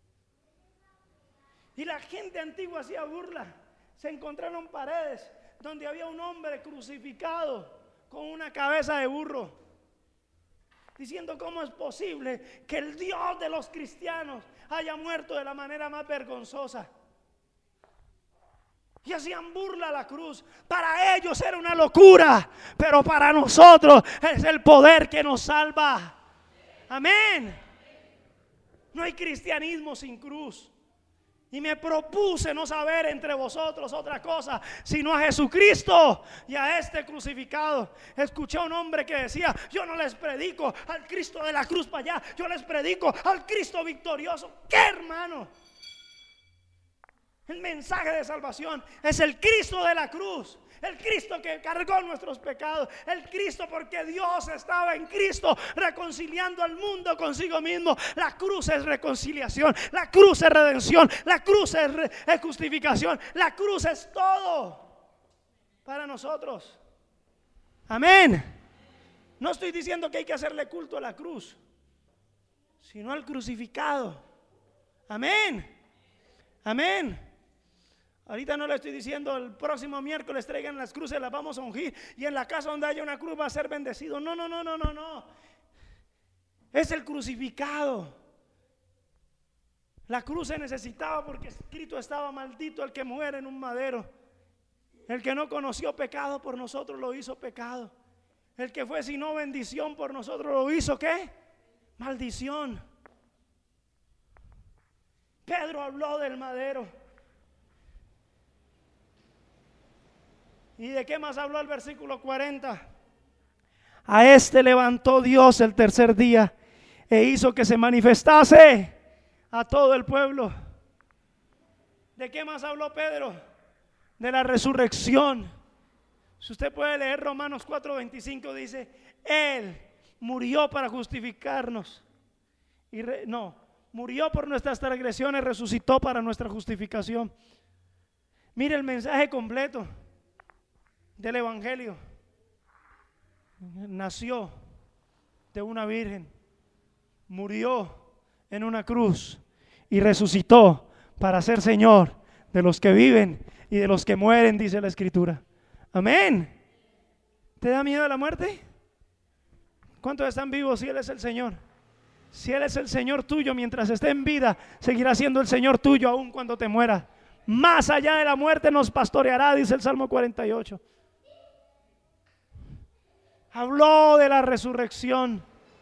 Y la gente antigua hacía burla. Se encontraron paredes donde había un hombre crucificado con una cabeza de burro, diciendo cómo es posible que el Dios de los cristianos haya muerto de la manera más vergonzosa. Y hacían burla a la cruz. Para ellos era una locura, pero para nosotros es el poder que nos salva. Amén. No hay cristianismo sin cruz. Y me propuse no saber entre vosotros otra cosa sino a Jesucristo y a este crucificado. Escuché a un hombre que decía: yo no les predico al Cristo de la cruz para allá, yo les predico al Cristo victorioso. ¿Qué, hermano? El mensaje de salvación es el Cristo de la cruz, el Cristo que cargó nuestros pecados, el Cristo porque Dios estaba en Cristo reconciliando al mundo consigo mismo. La cruz es reconciliación, la cruz es redención, la cruz es, re- es justificación, la cruz es todo para nosotros. Amén. No estoy diciendo que hay que hacerle culto a la cruz, sino al crucificado. Amén. Amén. Ahorita no le estoy diciendo el próximo miércoles traigan las cruces, las vamos a ungir y en la casa donde haya una cruz va a ser bendecido. No, no, no, no, no, no. Es el crucificado. La cruz se necesitaba porque escrito estaba: maldito el que muere en un madero. El que no conoció pecado por nosotros lo hizo pecado. El que fue sino bendición por nosotros lo hizo ¿qué? Maldición. Pedro habló del madero. ¿Y de qué más habló el versículo cuarenta? A este levantó Dios el tercer día e hizo que se manifestase a todo el pueblo. ¿De qué más habló Pedro? De la resurrección. Si usted puede leer Romanos cuatro veinticinco, dice: Él murió para justificarnos. Y re, no, murió por nuestras transgresiones, resucitó para nuestra justificación. Mire el mensaje completo del evangelio. Nació de una virgen, murió en una cruz y resucitó para ser Señor de los que viven y de los que mueren, dice la Escritura. Amén. ¿Te da miedo la muerte? ¿Cuántos están vivos si Él es el Señor? Si Él es el Señor tuyo mientras esté en vida, seguirá siendo el Señor tuyo aun cuando te mueras. Más allá de la muerte nos pastoreará, dice el Salmo cuarenta y ocho. Habló de la resurrección.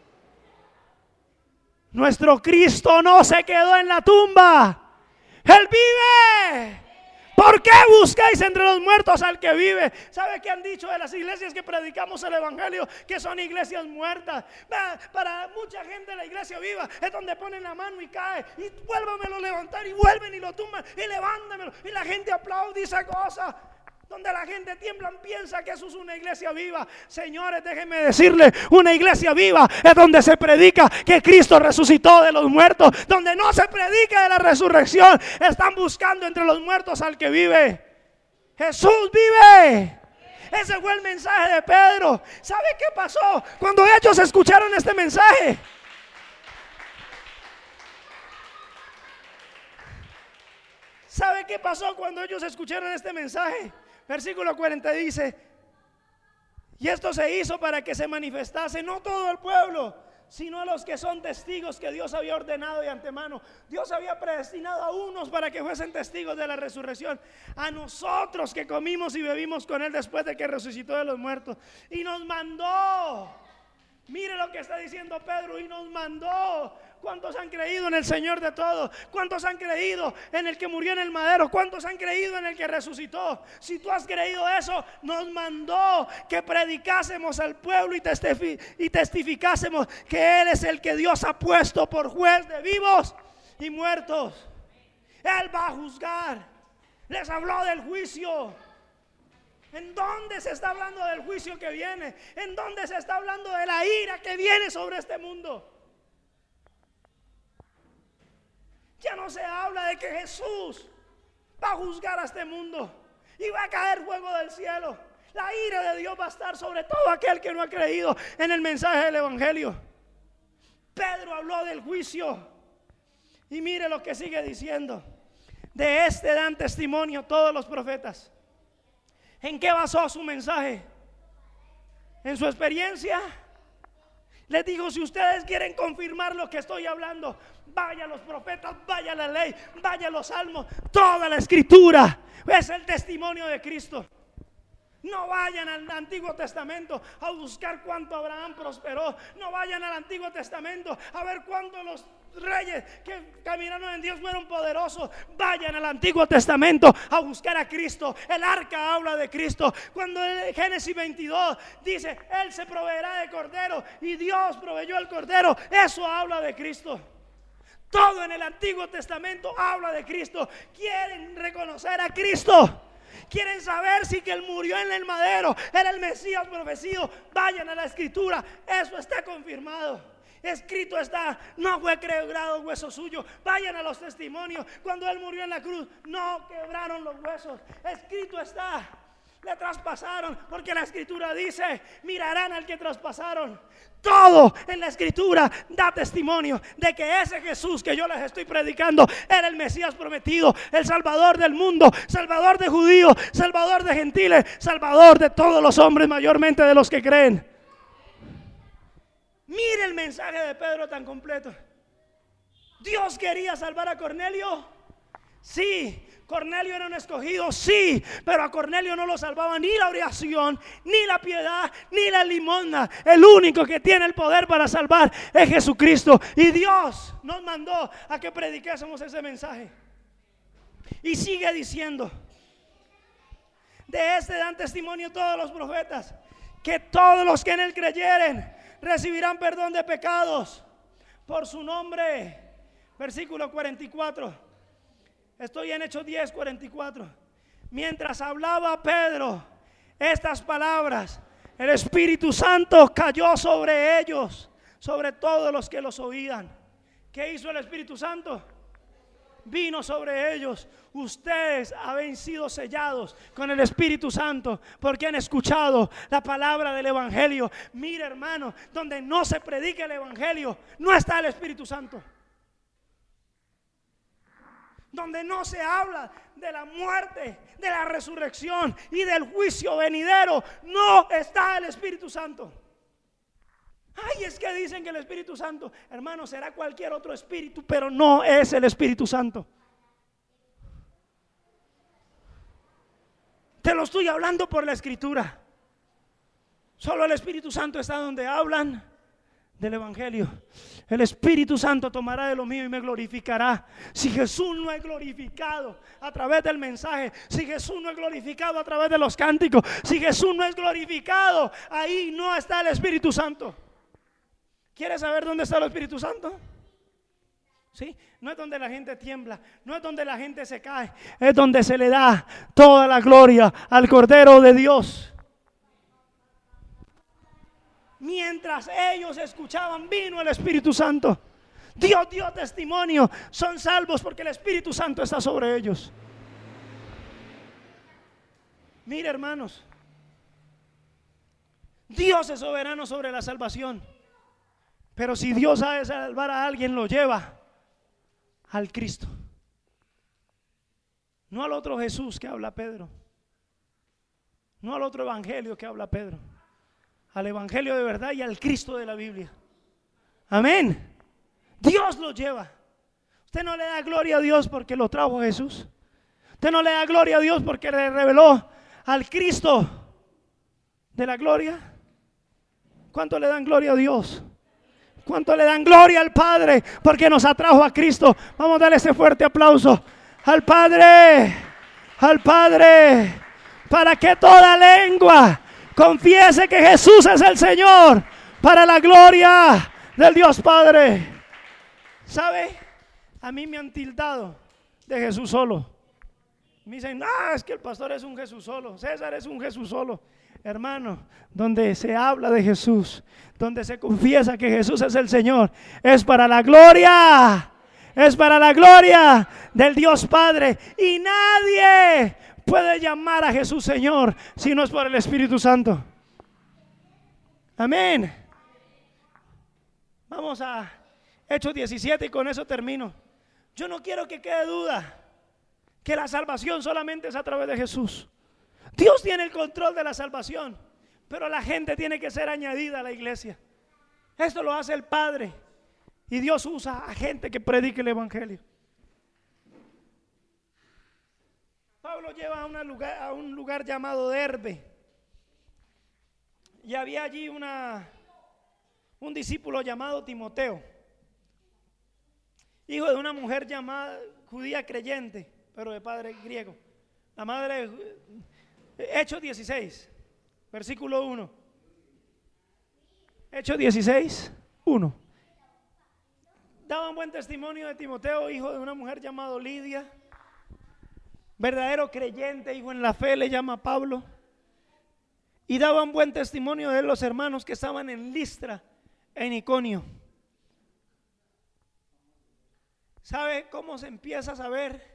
Nuestro Cristo no se quedó en la tumba. Él vive. ¿Por qué buscáis entre los muertos al que vive? ¿Sabe qué han dicho de las iglesias que predicamos el evangelio? Que son iglesias muertas. Para mucha gente la iglesia viva es donde ponen la mano y cae y vuélvamelo a levantar, y vuelven y lo tumban y levántamelo, y la gente aplaude esa cosa. Donde la gente tiembla, piensa que eso es una iglesia viva. Señores, déjenme decirle, una iglesia viva es donde se predica que Cristo resucitó de los muertos. Donde no se predica de la resurrección, están buscando entre los muertos al que vive. Jesús vive. Ese fue el mensaje de Pedro. ¿Sabe qué pasó cuando ellos escucharon este mensaje? ¿Sabe qué pasó cuando ellos escucharon este mensaje? Versículo cuarenta dice: y esto se hizo para que se manifestase no todo el pueblo, sino a los que son testigos que Dios había ordenado de antemano. Dios había predestinado a unos para que fuesen testigos de la resurrección, a nosotros que comimos y bebimos con Él después de que resucitó de los muertos, y nos mandó. Mire lo que está diciendo Pedro: y nos mandó. ¿Cuántos han creído en el Señor de todos? ¿Cuántos han creído en el que murió en el madero? ¿Cuántos han creído en el que resucitó? Si tú has creído eso, nos mandó que predicásemos al pueblo y, testifi- y testificásemos que Él es el que Dios ha puesto por juez de vivos y muertos. Él va a juzgar. Les habló del juicio. ¿En dónde se está hablando del juicio que viene? ¿En dónde se está hablando de la ira que viene sobre este mundo? Ya no se habla de que Jesús va a juzgar a este mundo y va a caer fuego del cielo. La ira de Dios va a estar sobre todo aquel que no ha creído en el mensaje del evangelio. Pedro habló del juicio y mire lo que sigue diciendo. De este dan testimonio todos los profetas. ¿En qué basó su mensaje? ¿En su experiencia? Les digo, si ustedes quieren confirmar lo que estoy hablando, vaya a los profetas, vaya a la ley, vaya a los salmos. Toda la escritura es el testimonio de Cristo. No vayan al Antiguo Testamento a buscar cuánto Abraham prosperó. No vayan al Antiguo Testamento a ver cuánto los reyes que caminaron en Dios fueron poderosos. Vayan al Antiguo Testamento a buscar a Cristo. El arca habla de Cristo. Cuando en Génesis veintidós dice, Él se proveerá de cordero y Dios proveyó el cordero, eso habla de Cristo. Todo en el Antiguo Testamento habla de Cristo. Quieren reconocer a Cristo. Quieren saber si que Él murió en el madero, era el Mesías profecido. Vayan a la escritura, eso está confirmado. Escrito está, no fue quebrado hueso suyo. Vayan a los testimonios, cuando Él murió en la cruz, no quebraron los huesos. Escrito está, le traspasaron, porque la escritura dice, mirarán al que traspasaron. Todo en la escritura da testimonio de que ese Jesús que yo les estoy predicando era el Mesías prometido, el Salvador del mundo, Salvador de judíos, Salvador de gentiles, Salvador de todos los hombres, mayormente de los que creen. Mire el mensaje de Pedro tan completo. ¿Dios quería salvar a Cornelio? Sí. Cornelio era un escogido, sí, pero a Cornelio no lo salvaba ni la oración, ni la piedad, ni la limosna. El único que tiene el poder para salvar es Jesucristo. Y Dios nos mandó a que prediquésemos ese mensaje. Y sigue diciendo, de este dan testimonio todos los profetas, que todos los que en Él creyeren recibirán perdón de pecados por su nombre. Versículo cuarenta y cuatro. Estoy en Hechos diez, cuarenta y cuatro. Mientras hablaba Pedro estas palabras, el Espíritu Santo cayó sobre ellos, sobre todos los que los oían. ¿Qué hizo el Espíritu Santo? Vino sobre ellos. Ustedes habéis sido sellados con el Espíritu Santo porque han escuchado la palabra del Evangelio. Mira, hermano, donde no se predica el Evangelio, no está el Espíritu Santo. Donde no se habla de la muerte, de la resurrección y del juicio venidero, no está el Espíritu Santo. Ay, es que dicen que el Espíritu Santo, hermano, será cualquier otro espíritu, pero no es el Espíritu Santo. Te lo estoy hablando por la Escritura. Solo el Espíritu Santo está donde hablan del Evangelio. El Espíritu Santo tomará de lo mío y me glorificará. Si Jesús no es glorificado a través del mensaje, si Jesús no es glorificado a través de los cánticos, si Jesús no es glorificado, ahí no está el Espíritu Santo. ¿Quieres saber dónde está el Espíritu Santo? ¿Sí? No es donde la gente tiembla, no es donde la gente se cae, es donde se le da toda la gloria al Cordero de Dios. Mientras ellos escuchaban, vino el Espíritu Santo. Dios dio testimonio, son salvos porque el Espíritu Santo está sobre ellos. Mire, hermanos, Dios es soberano sobre la salvación. Pero si Dios ha de salvar a alguien, lo lleva al Cristo, no al otro Jesús que habla Pedro, no al otro evangelio que habla Pedro, al evangelio de verdad y al Cristo de la Biblia. Amén. Dios lo lleva. Usted no le da gloria a Dios porque lo trajo Jesús. Usted no le da gloria a Dios porque le reveló al Cristo de la gloria. ¿Cuánto le dan gloria a Dios? ¿Cuánto le dan gloria al Padre porque nos atrajo a Cristo? Vamos a darle ese fuerte aplauso al Padre, al Padre, para que toda lengua confiese que Jesús es el Señor, para la gloria del Dios Padre. ¿Sabe? A mí me han tildado de Jesús solo. Me dicen, ah, es que el pastor es un Jesús solo, César es un Jesús solo. Hermano, donde se habla de Jesús, donde se confiesa que Jesús es el Señor, es para la gloria, es para la gloria del Dios Padre. Y nadie puede llamar a Jesús Señor si no es por el Espíritu Santo. Amén. Vamos a Hechos diecisiete y con eso termino. Yo no quiero que quede duda que la salvación solamente es a través de Jesús. Dios tiene el control de la salvación, pero la gente tiene que ser añadida a la iglesia. Esto lo hace el Padre, y Dios usa a gente que predique el evangelio. Pablo lleva a, una lugar, a un lugar llamado Derbe, y había allí una, un discípulo llamado Timoteo, hijo de una mujer llamada judía creyente, pero de padre griego. La madre, Hechos dieciséis, versículo uno. Hechos dieciséis, uno. Daban buen testimonio de Timoteo, hijo de una mujer llamada Lidia, verdadero creyente, hijo en la fe, le llama Pablo. Y daban buen testimonio de él los hermanos que estaban en Listra, en Iconio. ¿Sabe cómo se empieza a saber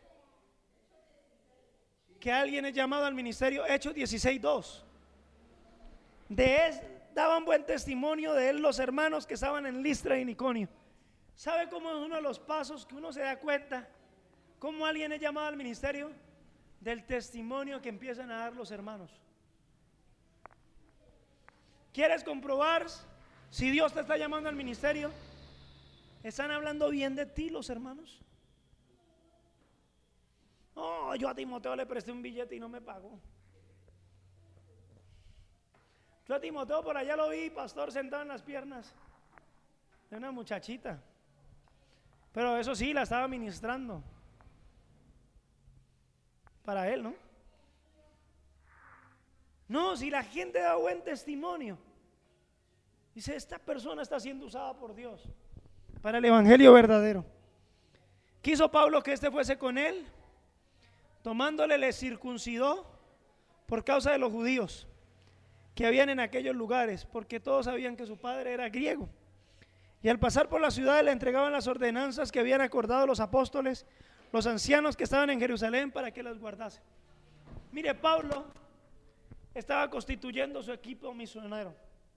que alguien es llamado al ministerio? Hechos dieciséis, dos. De él daban buen testimonio de él los hermanos que estaban en Listra y en Iconio. ¿Sabe cómo es uno de los pasos que uno se da cuenta cómo alguien es llamado al ministerio? Del testimonio que empiezan a dar los hermanos. ¿Quieres comprobar si Dios te está llamando al ministerio? ¿Están hablando bien de ti los hermanos? Oh, yo a Timoteo le presté un billete y no me pagó. Yo a Timoteo por allá lo vi, pastor, sentado en las piernas de una muchachita, pero eso sí, la estaba ministrando para él, ¿no? No, si la gente da buen testimonio, dice, esta persona está siendo usada por Dios para el evangelio verdadero. Quiso Pablo que este fuese con él, tomándole le circuncidó por causa de los judíos que habían en aquellos lugares, porque todos sabían que su padre era griego. Y al pasar por la ciudad le entregaban las ordenanzas que habían acordado los apóstoles, los ancianos que estaban en Jerusalén, para que las guardase. Mire, Pablo estaba constituyendo su equipo misionero.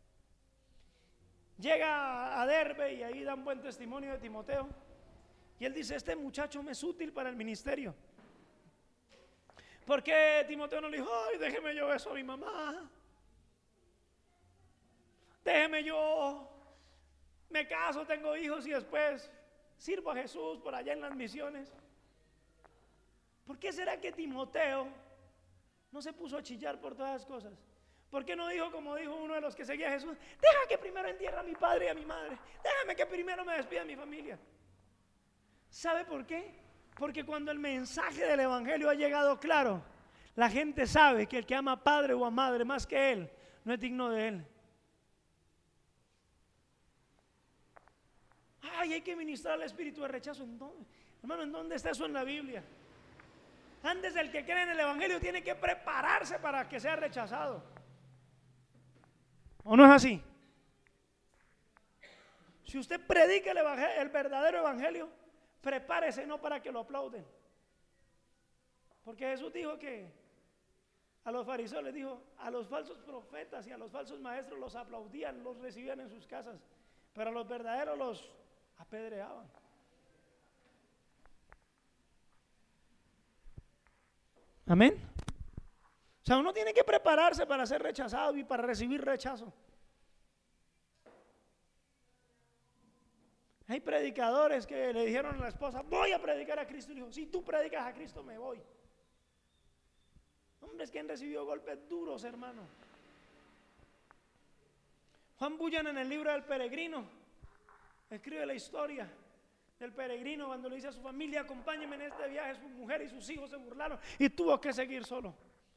Llega a Derbe y ahí dan buen testimonio de Timoteo. Y él dice, este muchacho me es útil para el ministerio. ¿Por qué Timoteo no le dijo, ay, déjeme yo eso a mi mamá? Déjeme yo, me caso, tengo hijos y después sirvo a Jesús por allá en las misiones. ¿Por qué será que Timoteo no se puso a chillar por todas las cosas? ¿Por qué no dijo como dijo uno de los que seguía a Jesús? Deja que primero entierre a mi padre y a mi madre. Déjame que primero me despida a mi familia. ¿Sabe por qué? Porque cuando el mensaje del evangelio ha llegado claro, la gente sabe que el que ama a padre o a madre más que él no es digno de él. Ay, hay que ministrar el espíritu de rechazo. ¿En dónde? Hermano, ¿en dónde está eso en la Biblia? Antes el que cree en el evangelio tiene que prepararse para que sea rechazado. ¿O no es así? Si usted predica el, evangelio, el verdadero evangelio, prepárese no para que lo aplauden. Porque Jesús dijo que a los fariseos les dijo, a los falsos profetas y a los falsos maestros los aplaudían, los recibían en sus casas, pero a los verdaderos los apedreaban. Amén. O sea, uno tiene que prepararse para ser rechazado y para recibir rechazo. Hay predicadores que le dijeron a la esposa, voy a predicar a Cristo. Y dijo, si tú predicas a Cristo me voy. Hombres que han recibido golpes duros, hermano. Juan Bunyan, en el libro del Peregrino, escribe la historia del peregrino cuando le dice a su familia, acompáñenme en este viaje. Su mujer y sus hijos se burlaron y tuvo que seguir solo.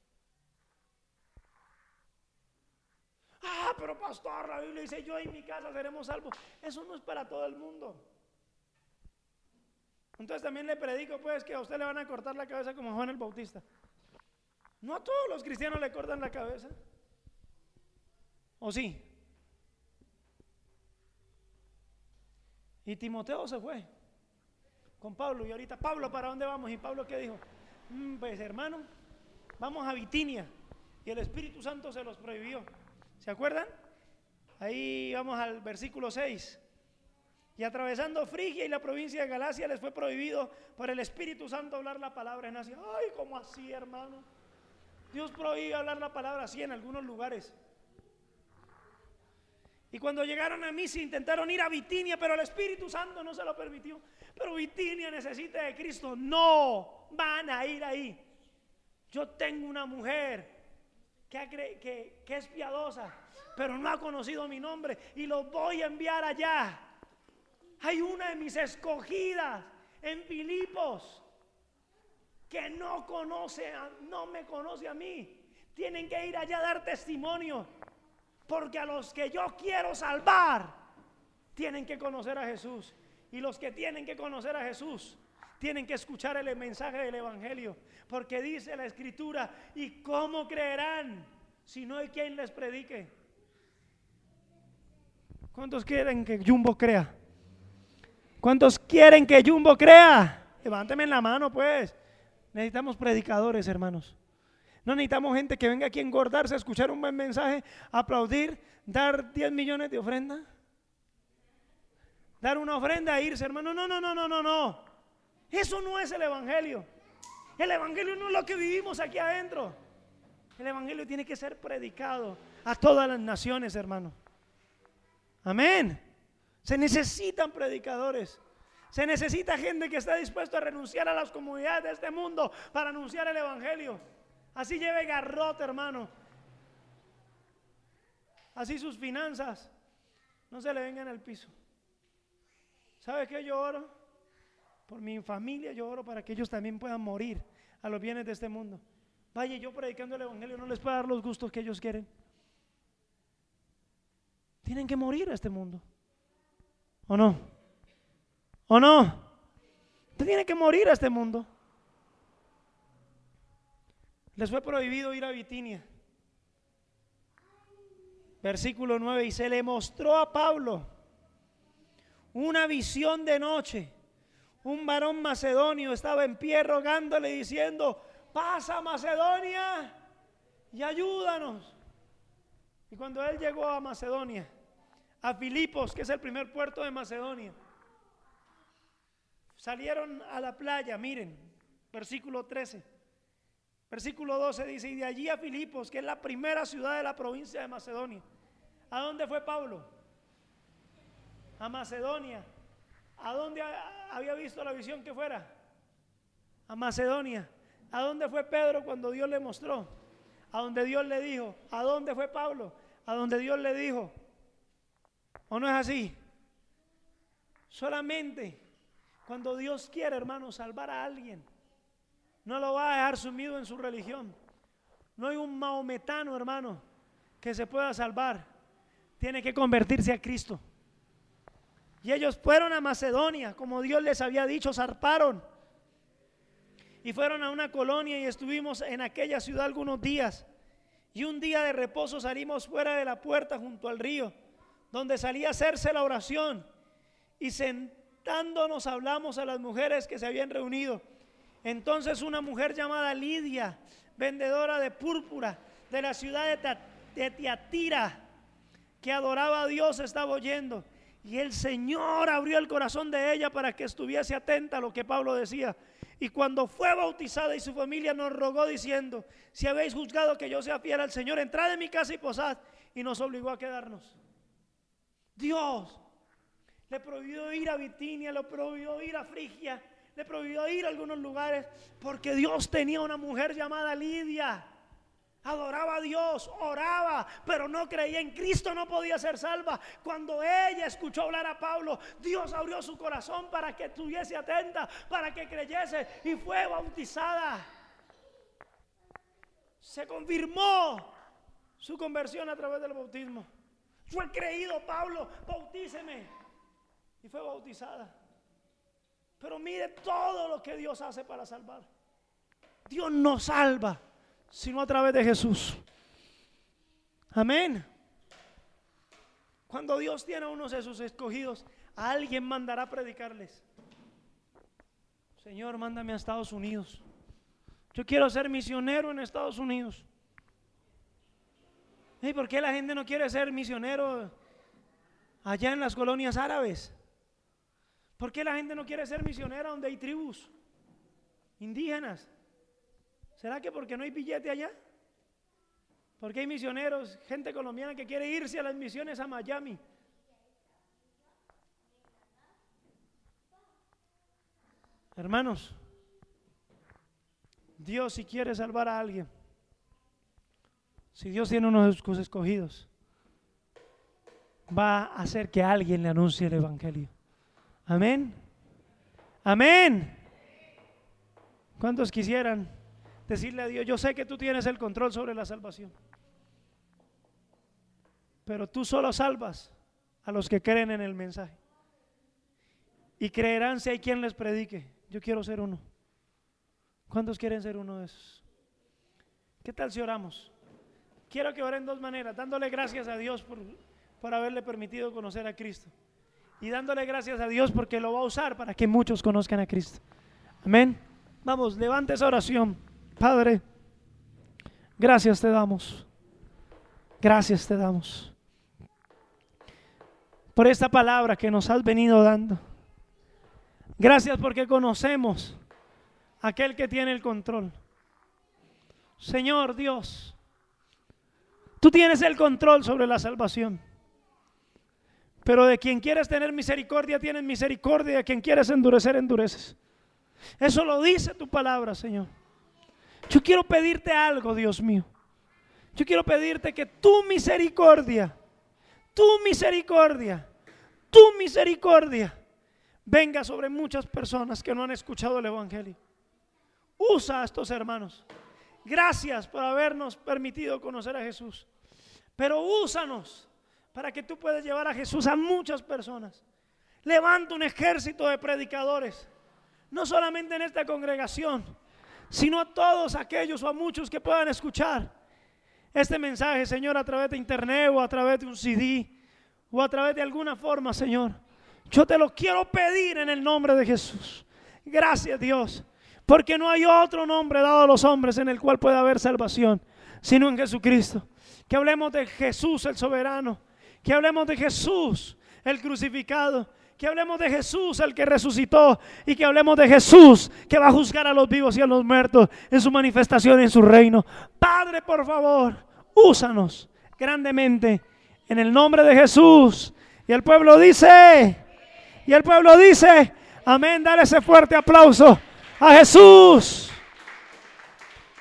Ah, pero pastor, la Biblia dice, yo y mi casa seremos salvos. Eso no es para todo el mundo. Entonces también le predico pues que a usted le van a cortar la cabeza como Juan el Bautista. No a todos los cristianos le cortan la cabeza. ¿O sí? Y Timoteo se fue con Pablo. Y ahorita, Pablo, ¿para dónde vamos? Y Pablo, ¿qué dijo? Mm, pues hermano, vamos a Bitinia. Y el Espíritu Santo se los prohibió. ¿Se acuerdan? Ahí vamos al versículo seis. Y atravesando Frigia y la provincia de Galacia les fue prohibido por el Espíritu Santo hablar la palabra en Asia. Ay, ¿cómo así, hermano? Dios prohíbe hablar la palabra así en algunos lugares. Y cuando llegaron a Misia intentaron ir a Bitinia, pero el Espíritu Santo no se lo permitió. Pero Bitinia necesita de Cristo. No van a ir ahí. Yo tengo una mujer que, ha cre- que, que es piadosa, pero no ha conocido mi nombre y los voy a enviar allá. Hay una de mis escogidas en Filipos que no conoce, a, no me conoce a mí. Tienen que ir allá a dar testimonio, porque a los que yo quiero salvar tienen que conocer a Jesús. Y los que tienen que conocer a Jesús tienen que escuchar el mensaje del Evangelio, porque dice la Escritura: ¿y cómo creerán si no hay quien les predique? ¿Cuántos quieren que Jumbo crea? ¿Cuántos quieren que Jumbo crea? Levánteme en la mano, pues. Necesitamos predicadores, hermanos. No necesitamos gente que venga aquí a engordarse, a escuchar un buen mensaje, aplaudir, dar diez millones de ofrenda, dar una ofrenda e irse, hermano. No, no, no, no, no, no. Eso no es el Evangelio. El Evangelio no es lo que vivimos aquí adentro. El Evangelio tiene que ser predicado a todas las naciones, hermano. Amén. Se necesitan predicadores. Se necesita gente que está dispuesto a renunciar a las comodidades de este mundo para anunciar el Evangelio. Así lleve garrote, hermano. Así sus finanzas no se le vengan al piso. ¿Sabe qué? Yo oro por mi familia, yo oro para que ellos también puedan morir a los bienes de este mundo. Vaya, yo predicando el Evangelio no les puedo dar los gustos que ellos quieren. Tienen que morir a este mundo. ¿O no? ¿O no? Usted tiene que morir a este mundo. Les fue prohibido ir a Bitinia. Versículo nueve: y se le mostró a Pablo una visión de noche. Un varón macedonio estaba en pie rogándole, diciendo: pasa a Macedonia y ayúdanos. Y cuando él llegó a Macedonia, a Filipos, que es el primer puerto de Macedonia, salieron a la playa. Miren, versículo trece. Versículo doce dice: y de allí a Filipos, que es la primera ciudad de la provincia de Macedonia. ¿A dónde fue Pablo? A Macedonia. ¿A dónde había visto la visión que fuera? A Macedonia. ¿A dónde fue Pedro cuando Dios le mostró? A donde Dios le dijo. ¿A dónde fue Pablo? A donde Dios le dijo. ¿O no es así? Solamente cuando Dios quiere, hermano, salvar a alguien, no lo va a dejar sumido en su religión. No hay un maometano, hermano, que se pueda salvar. Tiene que convertirse a Cristo. Y ellos fueron a Macedonia, como Dios les había dicho, zarparon. Y fueron a una colonia y estuvimos en aquella ciudad algunos días. Y un día de reposo salimos fuera de la puerta junto al río, donde salía a hacerse la oración. Y sentándonos hablamos a las mujeres que se habían reunido. Entonces una mujer llamada Lidia, vendedora de púrpura de la ciudad de Tiatira, que adoraba a Dios, estaba oyendo. Y el Señor abrió el corazón de ella para que estuviese atenta a lo que Pablo decía. Y cuando fue bautizada y su familia nos rogó diciendo: si habéis juzgado que yo sea fiel al Señor, entrad en mi casa y posad. Y nos obligó a quedarnos. Dios le prohibió ir a Bitinia, le prohibió ir a Frigia, le prohibió ir a algunos lugares, porque Dios tenía una mujer llamada Lidia. Adoraba a Dios, oraba, pero no creía en Cristo, no podía ser salva. Cuando ella escuchó hablar a Pablo, Dios abrió su corazón para que estuviese atenta, para que creyese, y fue bautizada. Se confirmó su conversión a través del bautismo. Fue creído Pablo: bautíceme. Y fue bautizada. Pero mire todo lo que Dios hace para salvar. Dios no salva sino a través de Jesús. Amén. Cuando Dios tiene a unos de sus escogidos, a alguien mandará a predicarles. Señor, mándame a Estados Unidos. Yo quiero ser misionero en Estados Unidos. ¿Y por qué la gente no quiere ser misionero allá en las colonias árabes? ¿Por qué la gente no quiere ser misionera donde hay tribus indígenas? ¿Será que porque no hay billete allá? Porque hay misioneros, gente colombiana que quiere irse a las misiones a Miami. Hermanos, Dios, si quiere salvar a alguien, si Dios tiene unos escogidos, va a hacer que alguien le anuncie el evangelio. Amén. Amén. ¿Cuántos quisieran decirle a Dios: yo sé que tú tienes el control sobre la salvación, pero tú solo salvas a los que creen en el mensaje, y creerán si hay quien les predique? Yo quiero ser uno. ¿Cuántos quieren ser uno de esos? ¿Qué tal si oramos? Quiero que oren de dos maneras: dándole gracias a Dios por, por haberle permitido conocer a Cristo, y dándole gracias a Dios porque lo va a usar para que muchos conozcan a Cristo. Amén. Vamos, levante esa oración. Padre, gracias te damos. Gracias te damos por esta palabra que nos has venido dando. Gracias porque conocemos a aquel que tiene el control. Señor Dios, tú tienes el control sobre la salvación, pero de quien quieres tener misericordia, tienes misericordia, y a quien quieres endurecer, endureces. Eso lo dice tu palabra, Señor. Yo quiero pedirte algo, Dios mío. Yo quiero pedirte que tu misericordia, tu misericordia, tu misericordia venga sobre muchas personas que no han escuchado el evangelio. Usa a estos hermanos. Gracias por habernos permitido conocer a Jesús, pero úsanos para que tú puedas llevar a Jesús a muchas personas. Levanta un ejército de predicadores, no solamente en esta congregación, sino a todos aquellos o a muchos que puedan escuchar este mensaje, Señor, a través de internet o a través de un C D o a través de alguna forma, Señor. Yo te lo quiero pedir en el nombre de Jesús. Gracias, Dios, porque no hay otro nombre dado a los hombres en el cual pueda haber salvación, sino en Jesucristo. Que hablemos de Jesús el soberano, que hablemos de Jesús el crucificado, que hablemos de Jesús el que resucitó, y que hablemos de Jesús que va a juzgar a los vivos y a los muertos en su manifestación en su reino. Padre, por favor, úsanos grandemente en el nombre de Jesús. Y el pueblo dice, y el pueblo dice, amén. Dale ese fuerte aplauso a Jesús.